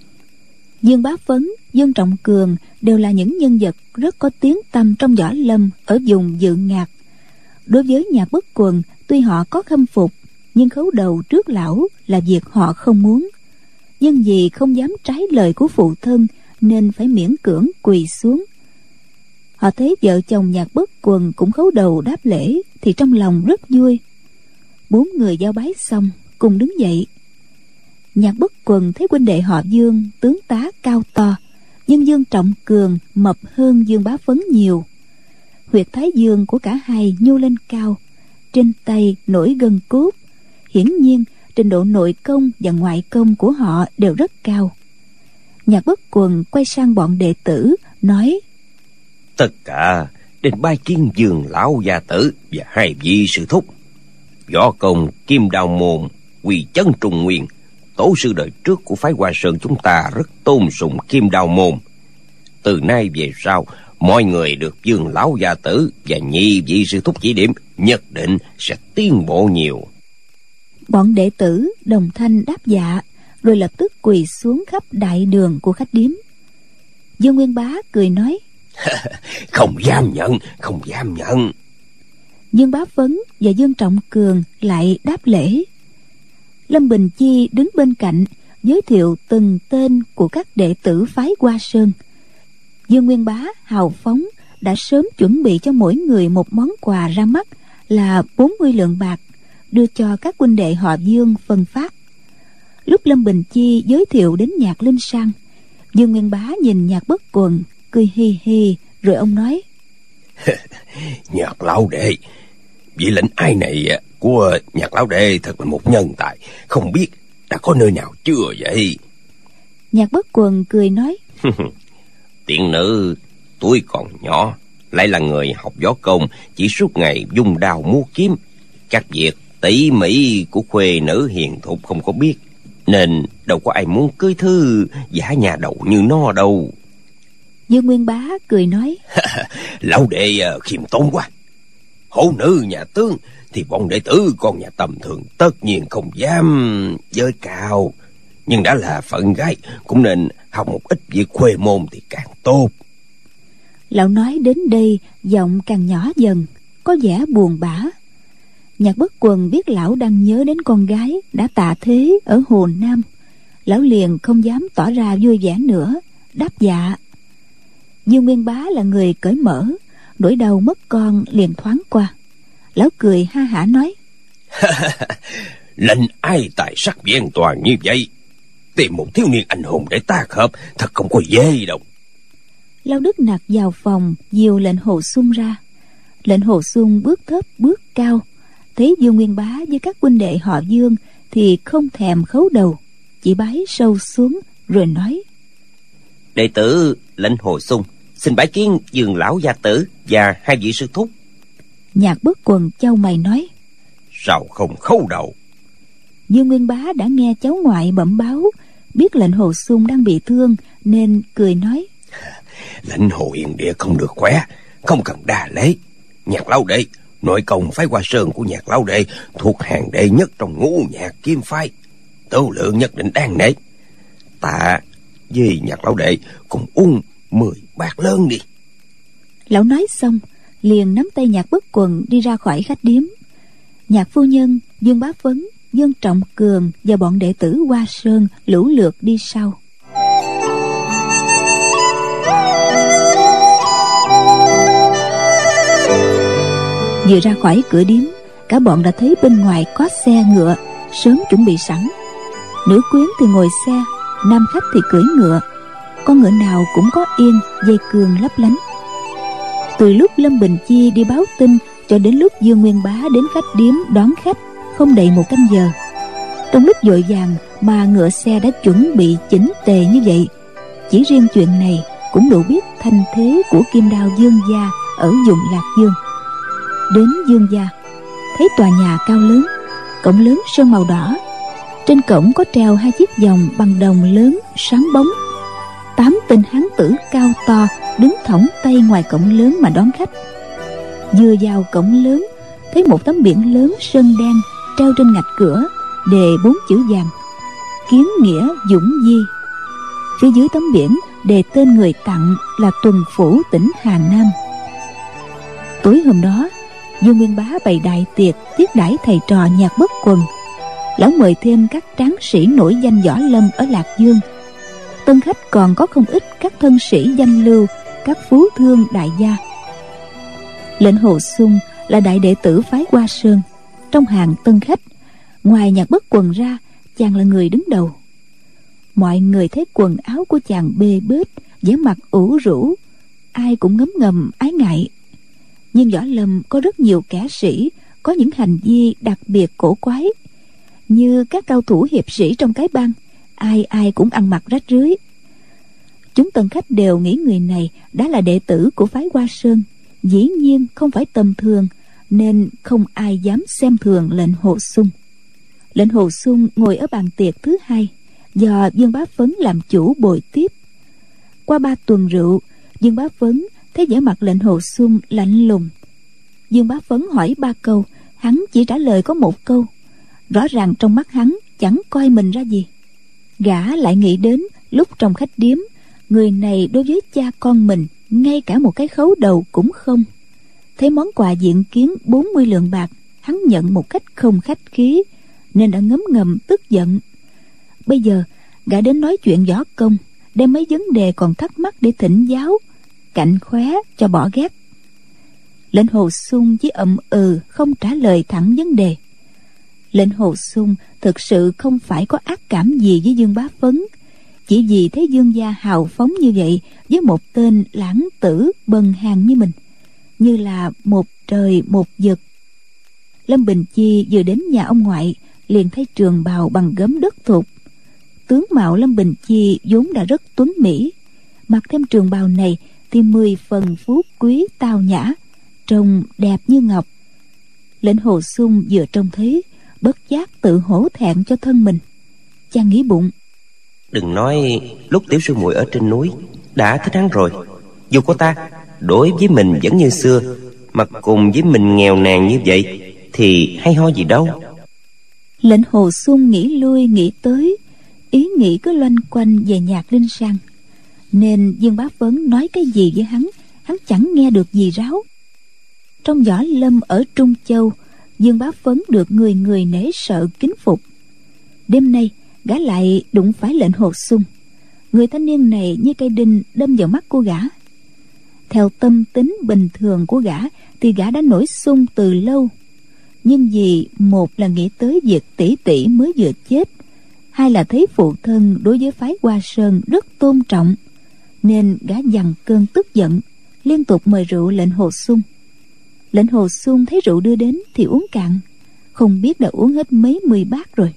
Dương Bá Phấn, Dương Trọng Cường đều là những nhân vật rất có tiếng tăm trong võ lâm ở vùng Dự Ngạc. Đối với Nhạc Bất Quần, tuy họ có khâm phục, nhưng khấu đầu trước lão là việc họ không muốn. Nhưng vì không dám trái lời của phụ thân nên phải miễn cưỡng quỳ xuống. Họ thấy vợ chồng Nhạc Bất Quần cũng khấu đầu đáp lễ thì trong lòng rất vui. Bốn người giao bái xong cùng đứng dậy. Nhạc Bất Quần thấy huynh đệ họ Dương tướng tá cao to, nhưng Dương Trọng Cường mập hơn Dương Bá Phấn nhiều. Huyệt thái dương của cả hai nhô lên cao, trên tay nổi gân cốt. Hiển nhiên trình độ nội công và ngoại công của họ đều rất cao. Nhạc Bất Quần quay sang bọn đệ tử nói: Tất cả đến bái kiến Dương lão gia tử và hai vị sư thúc. Võ công Kim Đao môn Quy Chấn Trung Nguyên, tổ sư đời trước của phái Hoa Sơn chúng ta rất tôn sùng Kim Đao môn. Từ nay về sau, mọi người được Dương lão gia tử và nhị vị sư thúc chỉ điểm, nhất định sẽ tiến bộ nhiều. Bọn đệ tử đồng thanh đáp dạ, rồi lập tức quỳ xuống khắp đại đường của khách điếm. Dương Nguyên Bá cười nói: Không dám nhận, không dám nhận. Dương Bá Phấn và Dương Trọng Cường lại đáp lễ. Lâm Bình Chi đứng bên cạnh giới thiệu từng tên của các đệ tử phái Hoa Sơn. Dương Nguyên Bá hào phóng đã sớm chuẩn bị cho mỗi người một món quà ra mắt là bốn mươi lượng bạc, đưa cho các huynh đệ họ Dương phân phát. Lúc Lâm Bình Chi giới thiệu đến Nhạc Linh Sang, Dương Nguyên Bá nhìn Nhạc Bất Quần cười hi hi, rồi ông nói: Nhạc lão đệ, vị lệnh ai này của Nhạc lão đệ thật là một nhân tài, không biết đã có nơi nào chưa vậy? Nhạc Bất Quần cười nói: Tiện nữ tuổi còn nhỏ, lại là người học võ công, chỉ suốt ngày dung đao múa kiếm, các việc tỉ mỉ của khuê nữ hiền thục không có biết, nên đâu có ai muốn cưới thứ giả nhà đầu như nó đâu. Dương Nguyên Bá cười nói: Lão đệ khiêm tốn quá. Hổ nữ nhà tướng thì bọn đệ tử con nhà tầm thường tất nhiên không dám giới cao, nhưng đã là phận gái cũng nên học một ít việc khuê môn thì càng tốt. Lão nói đến đây giọng càng nhỏ dần, có vẻ buồn bã. Nhạc Bất Quần biết lão đang nhớ đến con gái đã tạ thế ở Hồ Nam. Lão liền không dám tỏ ra vui vẻ nữa, đáp dạ. Dương Nguyên Bá là người cởi mở, nỗi đau mất con liền thoáng qua. Lão cười ha hả nói: Lệnh ai tài sắc vẹn toàn như vậy, tìm một thiếu niên anh hùng để tác hợp thật không có dễ đâu. Lão Đức Nặc vào phòng dìu lệnh Hồ Xuân ra. Lệnh Hồ Xuân bước thấp bước cao, thấy Dương Nguyên Bá với các huynh đệ họ Dương thì không thèm khấu đầu, chỉ bái sâu xuống rồi nói: Đệ tử lệnh Hồ Xuân xin bái kiến Dương lão gia tử và hai vị sư thúc. Nhạc Bất Quần chau mày nói: Sao không khấu đầu? Dương Nguyên Bá đã nghe cháu ngoại bẩm báo, biết lệnh Hồ Xuân đang bị thương nên cười nói: Lệnh Hồ Hiền Địa không được khỏe, không cần đa lễ. Nhạc lão đệ, nội công phái Hoa Sơn của Nhạc lão đệ thuộc hàng đệ nhất trong ngũ nhạc kiếm phái. Tửu Lượng nhất định đáng nể. Ta với Nhạc lão đệ cùng uống mười bát lớn đi. Lão nói xong liền nắm tay Nhạc Bất Quần đi ra khỏi khách điếm. Nhạc phu nhân, Dương Bá Vấn, Dương Trọng Cường và bọn đệ tử Hoa Sơn lũ lượt đi sau. Vừa ra khỏi cửa điếm, cả bọn đã thấy bên ngoài có xe ngựa sớm chuẩn bị sẵn. Nữ quyến thì ngồi xe, nam khách thì cưỡi ngựa. Con ngựa nào cũng có yên, dây cương lấp lánh. Từ lúc Lâm Bình Chi đi báo tin cho đến lúc Dương Nguyên Bá đến khách điếm đón khách không đầy một canh giờ. Trong lúc vội vàng mà ngựa xe đã chuẩn bị chỉnh tề như vậy, chỉ riêng chuyện này cũng đủ biết thanh thế của Kim Đao Dương gia ở vùng Lạc Dương. Đến Dương gia, thấy tòa nhà cao lớn, cổng lớn sơn màu đỏ. Trên cổng có treo hai chiếc vòng bằng đồng lớn sáng bóng. Tám tên hán tử cao to đứng thõng tay ngoài cổng lớn mà đón khách. Vừa vào cổng lớn, thấy một tấm biển lớn sơn đen treo trên ngạch cửa, đề bốn chữ vàng: Kiến Nghĩa Dũng Di. Phía dưới tấm biển đề tên người tặng là Tuần Phủ tỉnh Hà Nam. Tối hôm đó, Dương Nguyên Bá bày đại tiệc tiếp đãi thầy trò Nhạc Bất Quần. Lão mời thêm các tráng sĩ nổi danh võ lâm ở Lạc Dương. Tân khách còn có không ít các thân sĩ danh lưu, các phú thương đại gia. Lệnh Hồ Xung là đại đệ tử phái Hoa Sơn. Trong hàng tân khách, ngoài Nhạc Bất Quần ra, chàng là người đứng đầu. Mọi người thấy quần áo của chàng bê bết, vẻ mặt ủ rũ, ai cũng ngấm ngầm ái ngại. Nhưng võ lâm có rất nhiều kẻ sĩ có những hành vi đặc biệt cổ quái, như các cao thủ hiệp sĩ trong cái bang, ai ai cũng ăn mặc rách rưới. Chúng tân khách đều nghĩ người này đã là đệ tử của phái Hoa Sơn, dĩ nhiên không phải tầm thường, nên không ai dám xem thường lệnh Hồ Xung. Lệnh Hồ Xung ngồi ở bàn tiệc thứ hai, do Dương Bá Phấn làm chủ bồi tiếp. Qua ba tuần rượu, Dương Bá Phấn thấy vẻ mặt lệnh Hồ Xung lạnh lùng. Dương Bá Phấn hỏi ba câu, hắn chỉ trả lời có một câu. Rõ ràng trong mắt hắn chẳng coi mình ra gì. Gã lại nghĩ đến lúc trong khách điếm, người này đối với cha con mình ngay cả một cái khấu đầu cũng không. Thấy món quà diện kiến bốn mươi lượng bạc, hắn nhận một cách không khách khí, nên đã ngấm ngầm tức giận. Bây giờ gã đến nói chuyện võ công, đem mấy vấn đề còn thắc mắc để thỉnh giáo, cạnh khóe cho bỏ ghét. Lệnh Hồ Xung chỉ ậm ừ không trả lời thẳng vấn đề. Lệnh Hồ Xung thực sự không phải có ác cảm gì với Dương Bá Phấn, chỉ vì thấy Dương gia hào phóng như vậy với một tên lãng tử bần hàn như mình, như là một trời một vực. Lâm Bình Chi vừa đến nhà ông ngoại liền thấy trường bào bằng gấm đất thục. Tướng mạo Lâm Bình Chi vốn đã rất tuấn mỹ, mặc thêm trường bào này thì mười phần phú quý tao nhã, trông đẹp như ngọc. Lệnh Hồ Xung vừa trông thấy, bất giác tự hổ thẹn cho thân mình. Chàng nghĩ bụng, đừng nói lúc tiểu sư muội ở trên núi đã thích hắn rồi, dù cô ta đối với mình vẫn như xưa, mà cùng với mình nghèo nàn như vậy thì hay ho gì đâu. Lệnh Hồ Xung nghĩ lui nghĩ tới, ý nghĩ cứ loanh quanh về Nhạc Linh Sang, nên Dương Bá Phấn nói cái gì với hắn, hắn chẳng nghe được gì ráo. Trong võ lâm ở Trung Châu, Dương Bá Phấn được người người nể sợ kính phục. Đêm nay gã lại đụng phải lệnh Hồ Xung. Người thanh niên này như cây đinh đâm vào mắt của gã. Theo tâm tính bình thường của gã thì gã đã nổi xung từ lâu, nhưng vì một là nghĩ tới việc tỷ tỷ mới vừa chết, hai là thấy phụ thân đối với phái Hoa Sơn rất tôn trọng, nên gã dằn cơn tức giận, liên tục mời rượu lệnh Hồ Xung. Lệnh Hồ Xung thấy rượu đưa đến thì uống cạn, không biết đã uống hết mấy mươi bát rồi.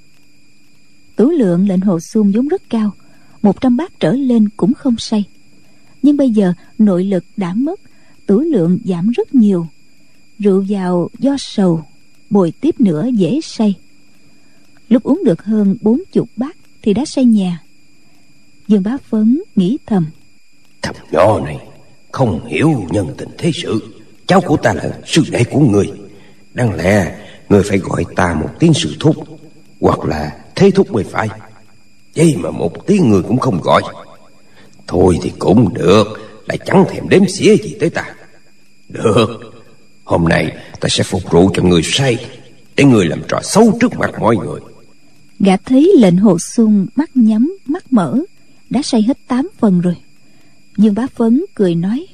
Tửu lượng lệnh Hồ Xung vốn rất cao, một trăm bát trở lên cũng không say. Nhưng bây giờ nội lực đã mất, tửu lượng giảm rất nhiều. Rượu vào do sầu, bồi tiếp nữa dễ say. Lúc uống được hơn bốn chục bát thì đã say nhà. Dương Bá Phấn nghĩ thầm, thằng nhỏ này không hiểu nhân tình thế sự. Cháu của ta là sư đệ của người, đáng lẽ người phải gọi ta một tiếng sư thúc, hoặc là thế thúc mới phải. Vậy mà một tiếng người cũng không gọi. Thôi thì cũng được, lại chẳng thèm đếm xỉa gì tới ta. Được, hôm nay ta sẽ phục rượu cho người say, để người làm trò xấu trước mặt mọi người. Gã thấy lệnh Hồ Xuân mắt nhắm mắt mở, đã say hết tám phần rồi. Dương Bá Phấn cười nói: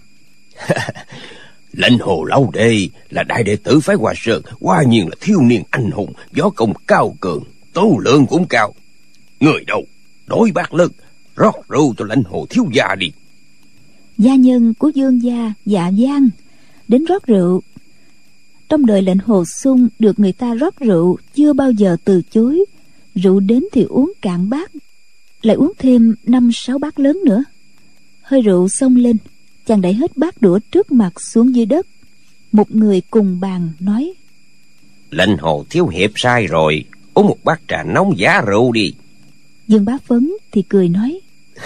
Lệnh Hồ Lão Đệ là đại đệ tử phái Hoa Sơn, quả nhiên là thiếu niên anh hùng, võ công cao cường, tu lượng cũng cao. Người đâu, đổi bát lớn, rót rượu cho Lệnh Hồ thiếu gia đi. Gia nhân của Dương gia Dạ Giang đến rót rượu. Trong đời lệnh Hồ Xuân được người ta rót rượu chưa bao giờ từ chối. Rượu đến thì uống cạn bát, lại uống thêm năm sáu bát lớn nữa. Hơi rượu xông lên, chàng đẩy hết bát đũa trước mặt xuống dưới đất. Một người cùng bàn nói: Lệnh Hồ thiếu hiệp sai rồi, uống một bát trà nóng giá rượu đi. Dương Bá Phấn thì cười nói: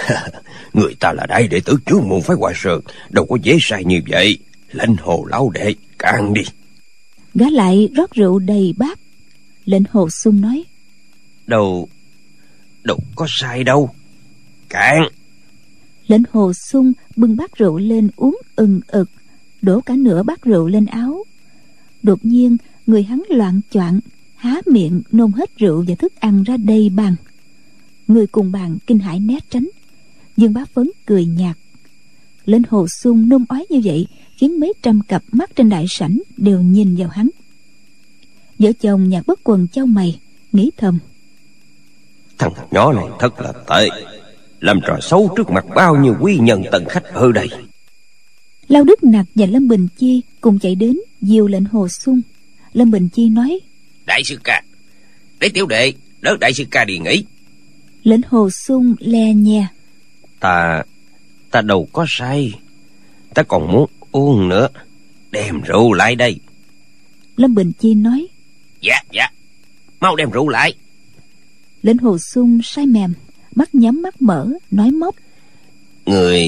Người ta là đại đệ tử trưởng môn phái Hoa Sơn, đâu có dễ sai như vậy. Lệnh Hồ Lão Đệ cạn đi. Gã lại rót rượu đầy bát. Lệnh Hồ Xuân nói: Đâu Đâu có sai đâu, cạn. Lệnh Hồ Xuân bưng bát rượu lên uống ừng ực, đổ cả nửa bát rượu lên áo. Đột nhiên người hắn loạng choạng, há miệng nôn hết rượu và thức ăn ra đầy bàn. Người cùng bàn kinh hãi né tránh. Dương Bá Phấn cười nhạt. Lệnh Hồ Xuân nôn ói như vậy khiến mấy trăm cặp mắt trên đại sảnh đều nhìn vào hắn. Vợ chồng Nhạc Bất Quần chau mày, nghĩ thầm: Thằng nhỏ này thật là tệ, làm trò xấu trước mặt bao nhiêu quý nhân tần khách ở đây. Lao Đức Nặc và Lâm Bình Chi cùng chạy đến dìu lệnh Hồ Xuân. Lâm Bình Chi nói: Đại sư ca, để tiểu đệ đỡ đại sư ca đi nghỉ. Lệnh Hồ Xuân le nhè: Ta Ta đâu có say, ta còn muốn uống nữa, đem rượu lại đây. Lâm Bình Chi nói: Dạ dạ, mau đem rượu lại. Lệnh Hồ Xuân say mềm, mắt nhắm mắt mở, nói móc: Người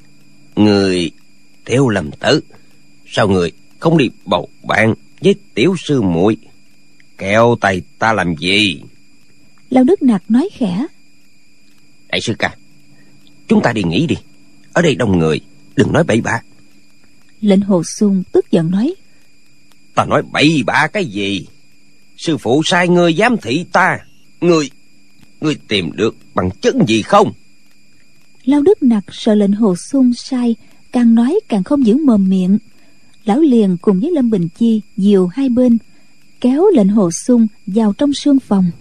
Người Tiểu Lâm tử, sao người không đi bầu bạn với tiểu sư muội, kéo tay ta làm gì? Lao Đức Nặc nói khẽ: Đại sư ca, chúng ta đi nghỉ đi, ở đây đông người, đừng nói bậy bạ. Lệnh Hồ Xuân tức giận nói: Ta nói bậy bạ cái gì? Sư phụ sai ngươi giám thị ta, Ngươi Ngươi tìm được bằng chứng gì không? Lao Đức Nặc sợ lệnh Hồ Xuân sai, càng nói càng không giữ mồm miệng. Lão liền cùng với Lâm Bình Chi dìu hai bên, kéo lệnh Hồ Xuân vào trong sương phòng.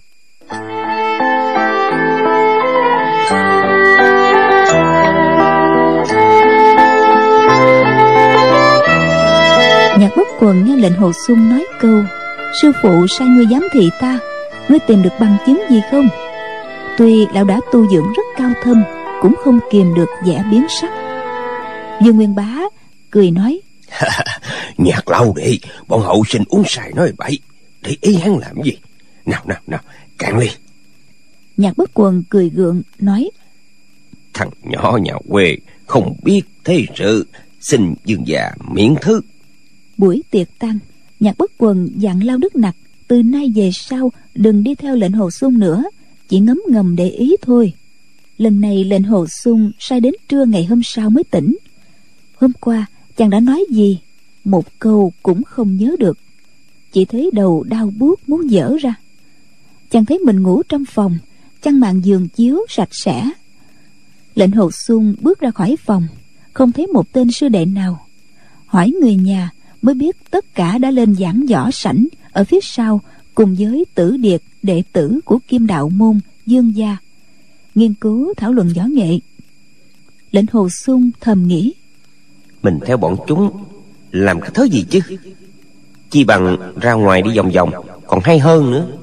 Nhạc Bất Quần nghe lệnh Hồ Xuân nói câu: Sư phụ sai ngươi giám thị ta, ngươi tìm được bằng chứng gì không? Tuy lão đã tu dưỡng rất cao thâm, cũng không kìm được vẻ biến sắc. Dương Nguyên Bá cười nói: Nhạc Lão Đệ, bọn hậu sinh uống say nói bậy, để ý hắn làm gì? Nào nào nào, cạn ly. Nhạc Bất Quần cười gượng nói: Thằng nhỏ nhà quê không biết thế sự, xin dương già miễn thứ. Buổi tiệc tang, Nhạc Bất Quần dặn Lao Đức Nặc từ nay về sau đừng đi theo lệnh Hồ Xuân nữa, chỉ ngấm ngầm để ý thôi. Lần này lệnh Hồ Xuân sai đến trưa ngày hôm sau mới tỉnh. Hôm qua chàng đã nói gì, một câu cũng không nhớ được, chỉ thấy đầu đau buốt muốn dở ra. Chàng thấy mình ngủ trong phòng, chăn màn giường chiếu sạch sẽ. Lệnh Hồ Xuân bước ra khỏi phòng, không thấy một tên sư đệ nào. Hỏi người nhà mới biết tất cả đã lên giảng võ sảnh ở phía sau cùng với Tử Điệt, đệ tử của Kim Đạo môn Dương gia, nghiên cứu thảo luận võ nghệ. Lệnh Hồ Xuân thầm nghĩ: Mình theo bọn chúng làm cái thớ gì chứ, chi bằng ra ngoài đi vòng vòng còn hay hơn nữa.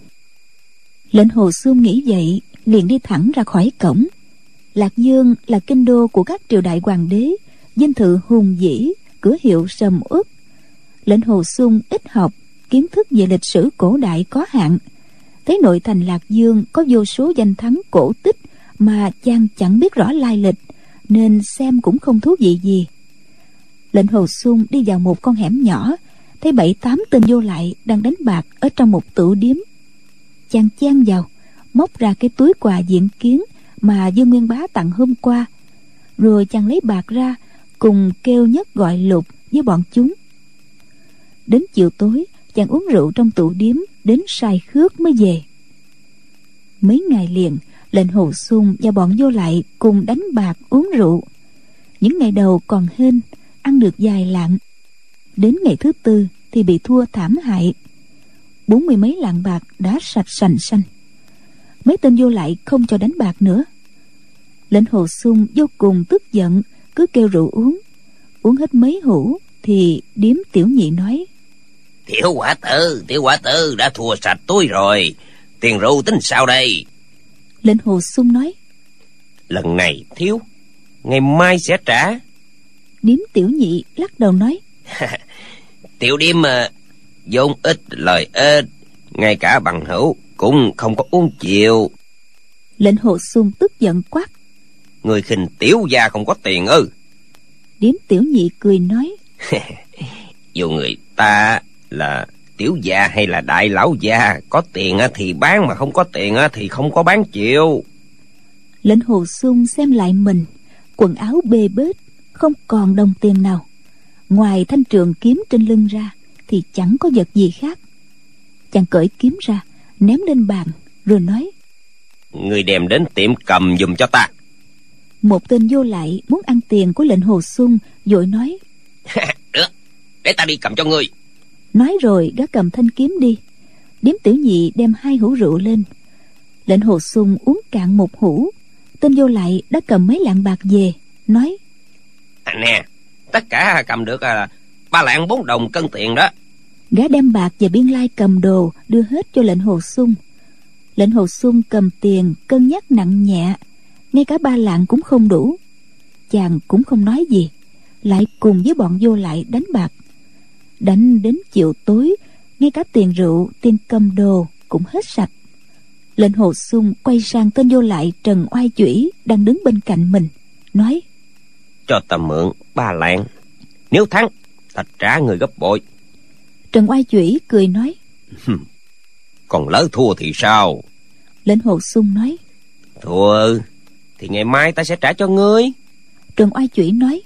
Lệnh Hồ Xuân nghĩ vậy liền đi thẳng ra khỏi cổng. Lạc Dương là kinh đô của các triều đại hoàng đế, dinh thự hùng vĩ, cửa hiệu sầm uất. Lệnh Hồ Xuân ít học, kiến thức về lịch sử cổ đại có hạn. Thấy nội thành Lạc Dương có vô số danh thắng cổ tích mà chàng chẳng biết rõ lai lịch, nên xem cũng không thú vị gì. Lệnh Hồ Xuân đi vào một con hẻm nhỏ, thấy bảy tám tên vô lại đang đánh bạc ở trong một tửu điếm. Chàng chen vào, móc ra cái túi quà diện kiến mà Dương Nguyên Bá tặng hôm qua, rồi chàng lấy bạc ra cùng kêu Nhất gọi Lục với bọn chúng. Đến chiều tối, chàng uống rượu trong tụ điếm đến sai khước mới về. Mấy ngày liền, lệnh Hồ Xung và bọn vô lại cùng đánh bạc uống rượu. Những ngày đầu còn hên, ăn được vài lạng. Đến ngày thứ tư thì bị thua thảm hại. Bốn mươi mấy lạng bạc đã sạch sành xanh. Mấy tên vô lại không cho đánh bạc nữa. Lệnh Hồ Xung vô cùng tức giận, cứ kêu rượu uống. Uống hết mấy hũ thì điếm Tiểu Nhị nói: Tiểu quả tử, tiểu quả tử đã thua sạch túi rồi, tiền rượu tính sao đây? Lệnh Hồ Xung nói: Lần này thiếu, ngày mai sẽ trả. Điếm Tiểu Nhị lắc đầu nói: Tiểu điếm mà vốn ít lời ít, ngay cả bằng hữu cũng không có uống chịu. Lệnh Hồ Xung tức giận quát: Người khinh tiểu gia không có tiền ư? Điếm Tiểu Nhị cười nói: Dù người ta là tiểu gia hay là đại lão gia, có tiền thì bán, mà không có tiền thì không có bán chịu. Lệnh Hồ Xung xem lại mình, quần áo bê bết, không còn đồng tiền nào. Ngoài thanh trường kiếm trên lưng ra thì chẳng có vật gì khác. Chàng cởi kiếm ra, ném lên bàn, rồi nói: Người đem đến tiệm cầm giùm cho ta. Một tên vô lại muốn ăn tiền của lệnh Hồ Xung, vội nói: Được, để ta đi cầm cho ngươi. Nói rồi gã cầm thanh kiếm đi. Điếm Tiểu Nhị đem hai hũ rượu lên. Lệnh Hồ Xung uống cạn một hũ. Tên vô lại đã cầm mấy lạng bạc về, nói: À nè, tất cả cầm được à, ba lạng bốn đồng cân tiền đó. Gã đem bạc và biên lai cầm đồ đưa hết cho lệnh Hồ Xung. Lệnh Hồ Xung cầm tiền cân nhắc nặng nhẹ, ngay cả ba lạng cũng không đủ. Chàng cũng không nói gì, lại cùng với bọn vô lại đánh bạc. Đánh đến chiều tối, ngay cả tiền rượu, tiền cầm đồ cũng hết sạch. Lệnh Hồ Xung quay sang tên vô lại Trần Oai Chủy đang đứng bên cạnh mình, nói: Cho ta mượn ba lạng, nếu thắng ta trả người gấp bội. Trần Oai Chủy cười nói: Còn lỡ thua thì sao? Lệnh Hồ Xung nói: Thua thì ngày mai ta sẽ trả cho ngươi. Trần Oai Chủy nói: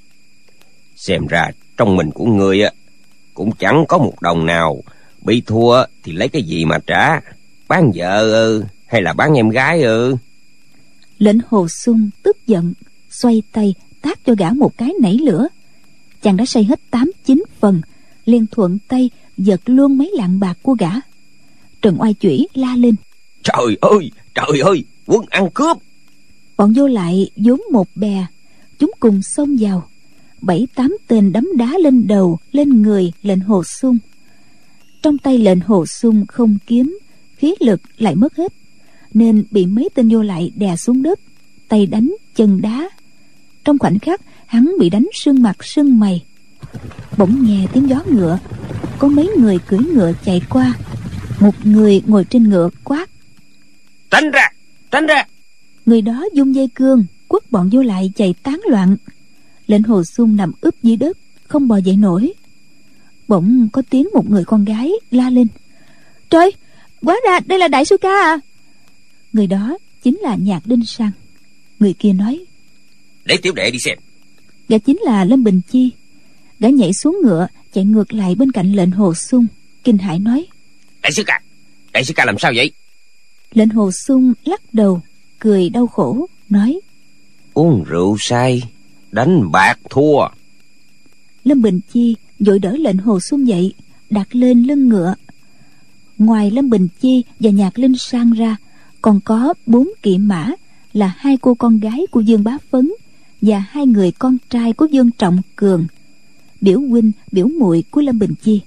Xem ra trong mình của ngươi á cũng chẳng có một đồng nào, bị thua thì lấy cái gì mà trả? Bán vợ ư, hay là bán em gái ư? Lệnh Hồ Xung tức giận, xoay tay tát cho gã một cái nảy lửa. Chàng đã say hết tám chín phần, liền thuận tay giật luôn mấy lạng bạc của gã. Trần Oai Chủy la lên: Trời ơi, trời ơi, quân ăn cướp! Bọn vô lại vốn một bè, chúng cùng xông vào. Bảy tám tên đấm đá lên đầu, lên người lệnh Hồ Xung. Trong tay lệnh Hồ Xung không kiếm, khí lực lại mất hết, nên bị mấy tên vô lại đè xuống đất, tay đánh chân đá. Trong khoảnh khắc hắn bị đánh sưng mặt sưng mày. Bỗng nghe tiếng gió ngựa, có mấy người cưỡi ngựa chạy qua. Một người ngồi trên ngựa quát: Tránh ra, tránh ra! Người đó dung dây cương quất bọn vô lại chạy tán loạn. Lệnh Hồ Xung nằm úp dưới đất, không bò dậy nổi. Bỗng có tiếng một người con gái la lên: Trời, hóa ra đây là đại sư ca à! Người đó chính là Nhạc Đinh Săn. Người kia nói: Để tiểu đệ đi xem. Gã chính là Lâm Bình Chi. Gã nhảy xuống ngựa, chạy ngược lại bên cạnh lệnh Hồ Xung, kinh hãi nói: Đại sư ca, đại sư ca làm sao vậy? Lệnh Hồ Xung lắc đầu, cười đau khổ, nói: Uống rượu say, đánh bạc thua. Lâm Bình Chi vội đỡ lệnh Hồ Xung dậy, đặt lên lưng ngựa. Ngoài Lâm Bình Chi và Nhạc Linh Sang ra, còn có bốn kỵ mã là hai cô con gái của Dương Bá Phấn và hai người con trai của Dương Trọng Cường, biểu huynh biểu muội của Lâm Bình Chi.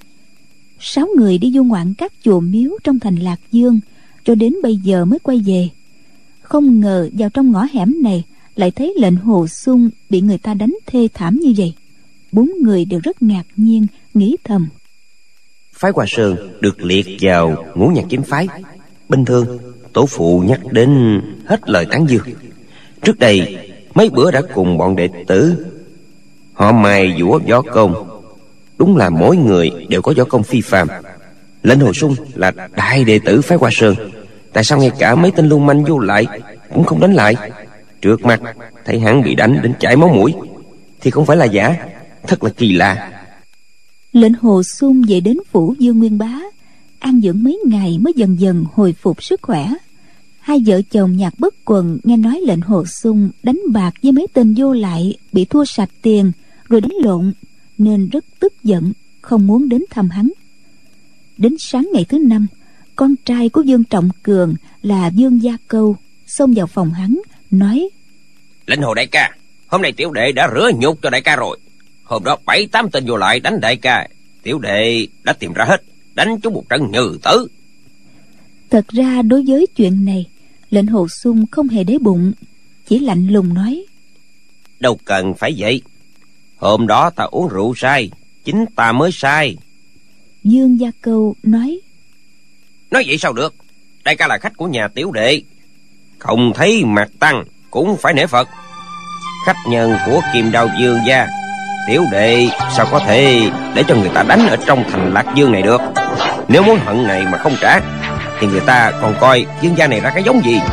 Sáu người đi du ngoạn các chùa miếu trong thành Lạc Dương, cho đến bây giờ mới quay về. Không ngờ vào trong ngõ hẻm này lại thấy lệnh Hồ Xung bị người ta đánh thê thảm như vậy. Bốn người đều rất ngạc nhiên, nghĩ thầm: Phái Hoa Sơn được liệt vào ngũ nhạc kiếm phái. Bình thường tổ phụ nhắc đến hết lời tán dương. Trước đây mấy bữa đã cùng bọn đệ tử họ mài dũa võ công, đúng là mỗi người đều có võ công phi phàm. Lệnh Hồ Xung là đại đệ tử phái Hoa Sơn, Tại sao ngay cả mấy tên lưu manh vô lại cũng không đánh lại? Trước mặt thấy hắn bị đánh đến chảy máu mũi thì không phải là giả. Thật là kỳ lạ. Lệnh Hồ Xung về đến phủ Dương Nguyên Bá, an dưỡng mấy ngày mới dần dần hồi phục sức khỏe. Hai vợ chồng Nhạc Bất Quần nghe nói lệnh Hồ Xung đánh bạc với mấy tên vô lại, bị thua sạch tiền rồi đánh lộn, nên rất tức giận, không muốn đến thăm hắn. Đến sáng ngày thứ năm, con trai của Dương Trọng Cường là Dương Gia Câu xông vào phòng hắn, nói: Lệnh Hồ đại ca, hôm nay tiểu đệ đã rửa nhục cho đại ca rồi. Hôm đó bảy tám tên vô lại đánh đại ca, tiểu đệ đã tìm ra hết, đánh chúng một trận như tử. Thật ra đối với chuyện này, lệnh Hồ Xung không hề để bụng, chỉ lạnh lùng nói: Đâu cần phải vậy. Hôm đó ta uống rượu sai, chính ta mới sai. Dương Gia Câu nói: Nói vậy sao được? Đại ca là khách của nhà tiểu đệ, không thấy mặt tăng cũng phải nể Phật. Khách nhân của Kim Đao Dương gia, tiểu đệ sao có thể để cho người ta đánh ở trong thành Lạc Dương này được? Nếu muốn hận này mà không trả thì người ta còn coi Dương gia này ra cái giống gì?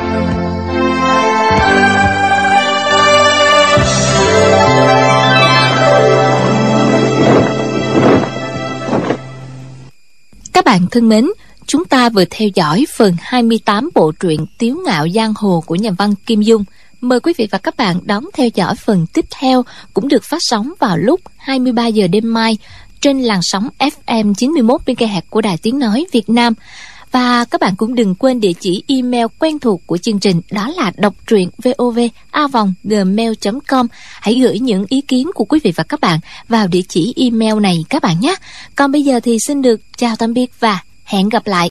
Các bạn thân mến, chúng ta vừa theo dõi phần hai mươi tám bộ truyện Tiếu Ngạo Giang Hồ của nhà văn Kim Dung. Mời quý vị và các bạn đón theo dõi phần tiếp theo, cũng được phát sóng vào lúc hai mươi ba giờ đêm mai trên làn sóng ép em chín mươi mốt mê ga héc của Đài Tiếng Nói Việt Nam. Và các bạn cũng đừng quên địa chỉ email quen thuộc của chương trình, đó là đọc truyện vov a vòng gmail chấm com. Hãy gửi những ý kiến của quý vị và các bạn vào địa chỉ email này các bạn nhé. Còn bây giờ thì xin được chào tạm biệt và hẹn gặp lại.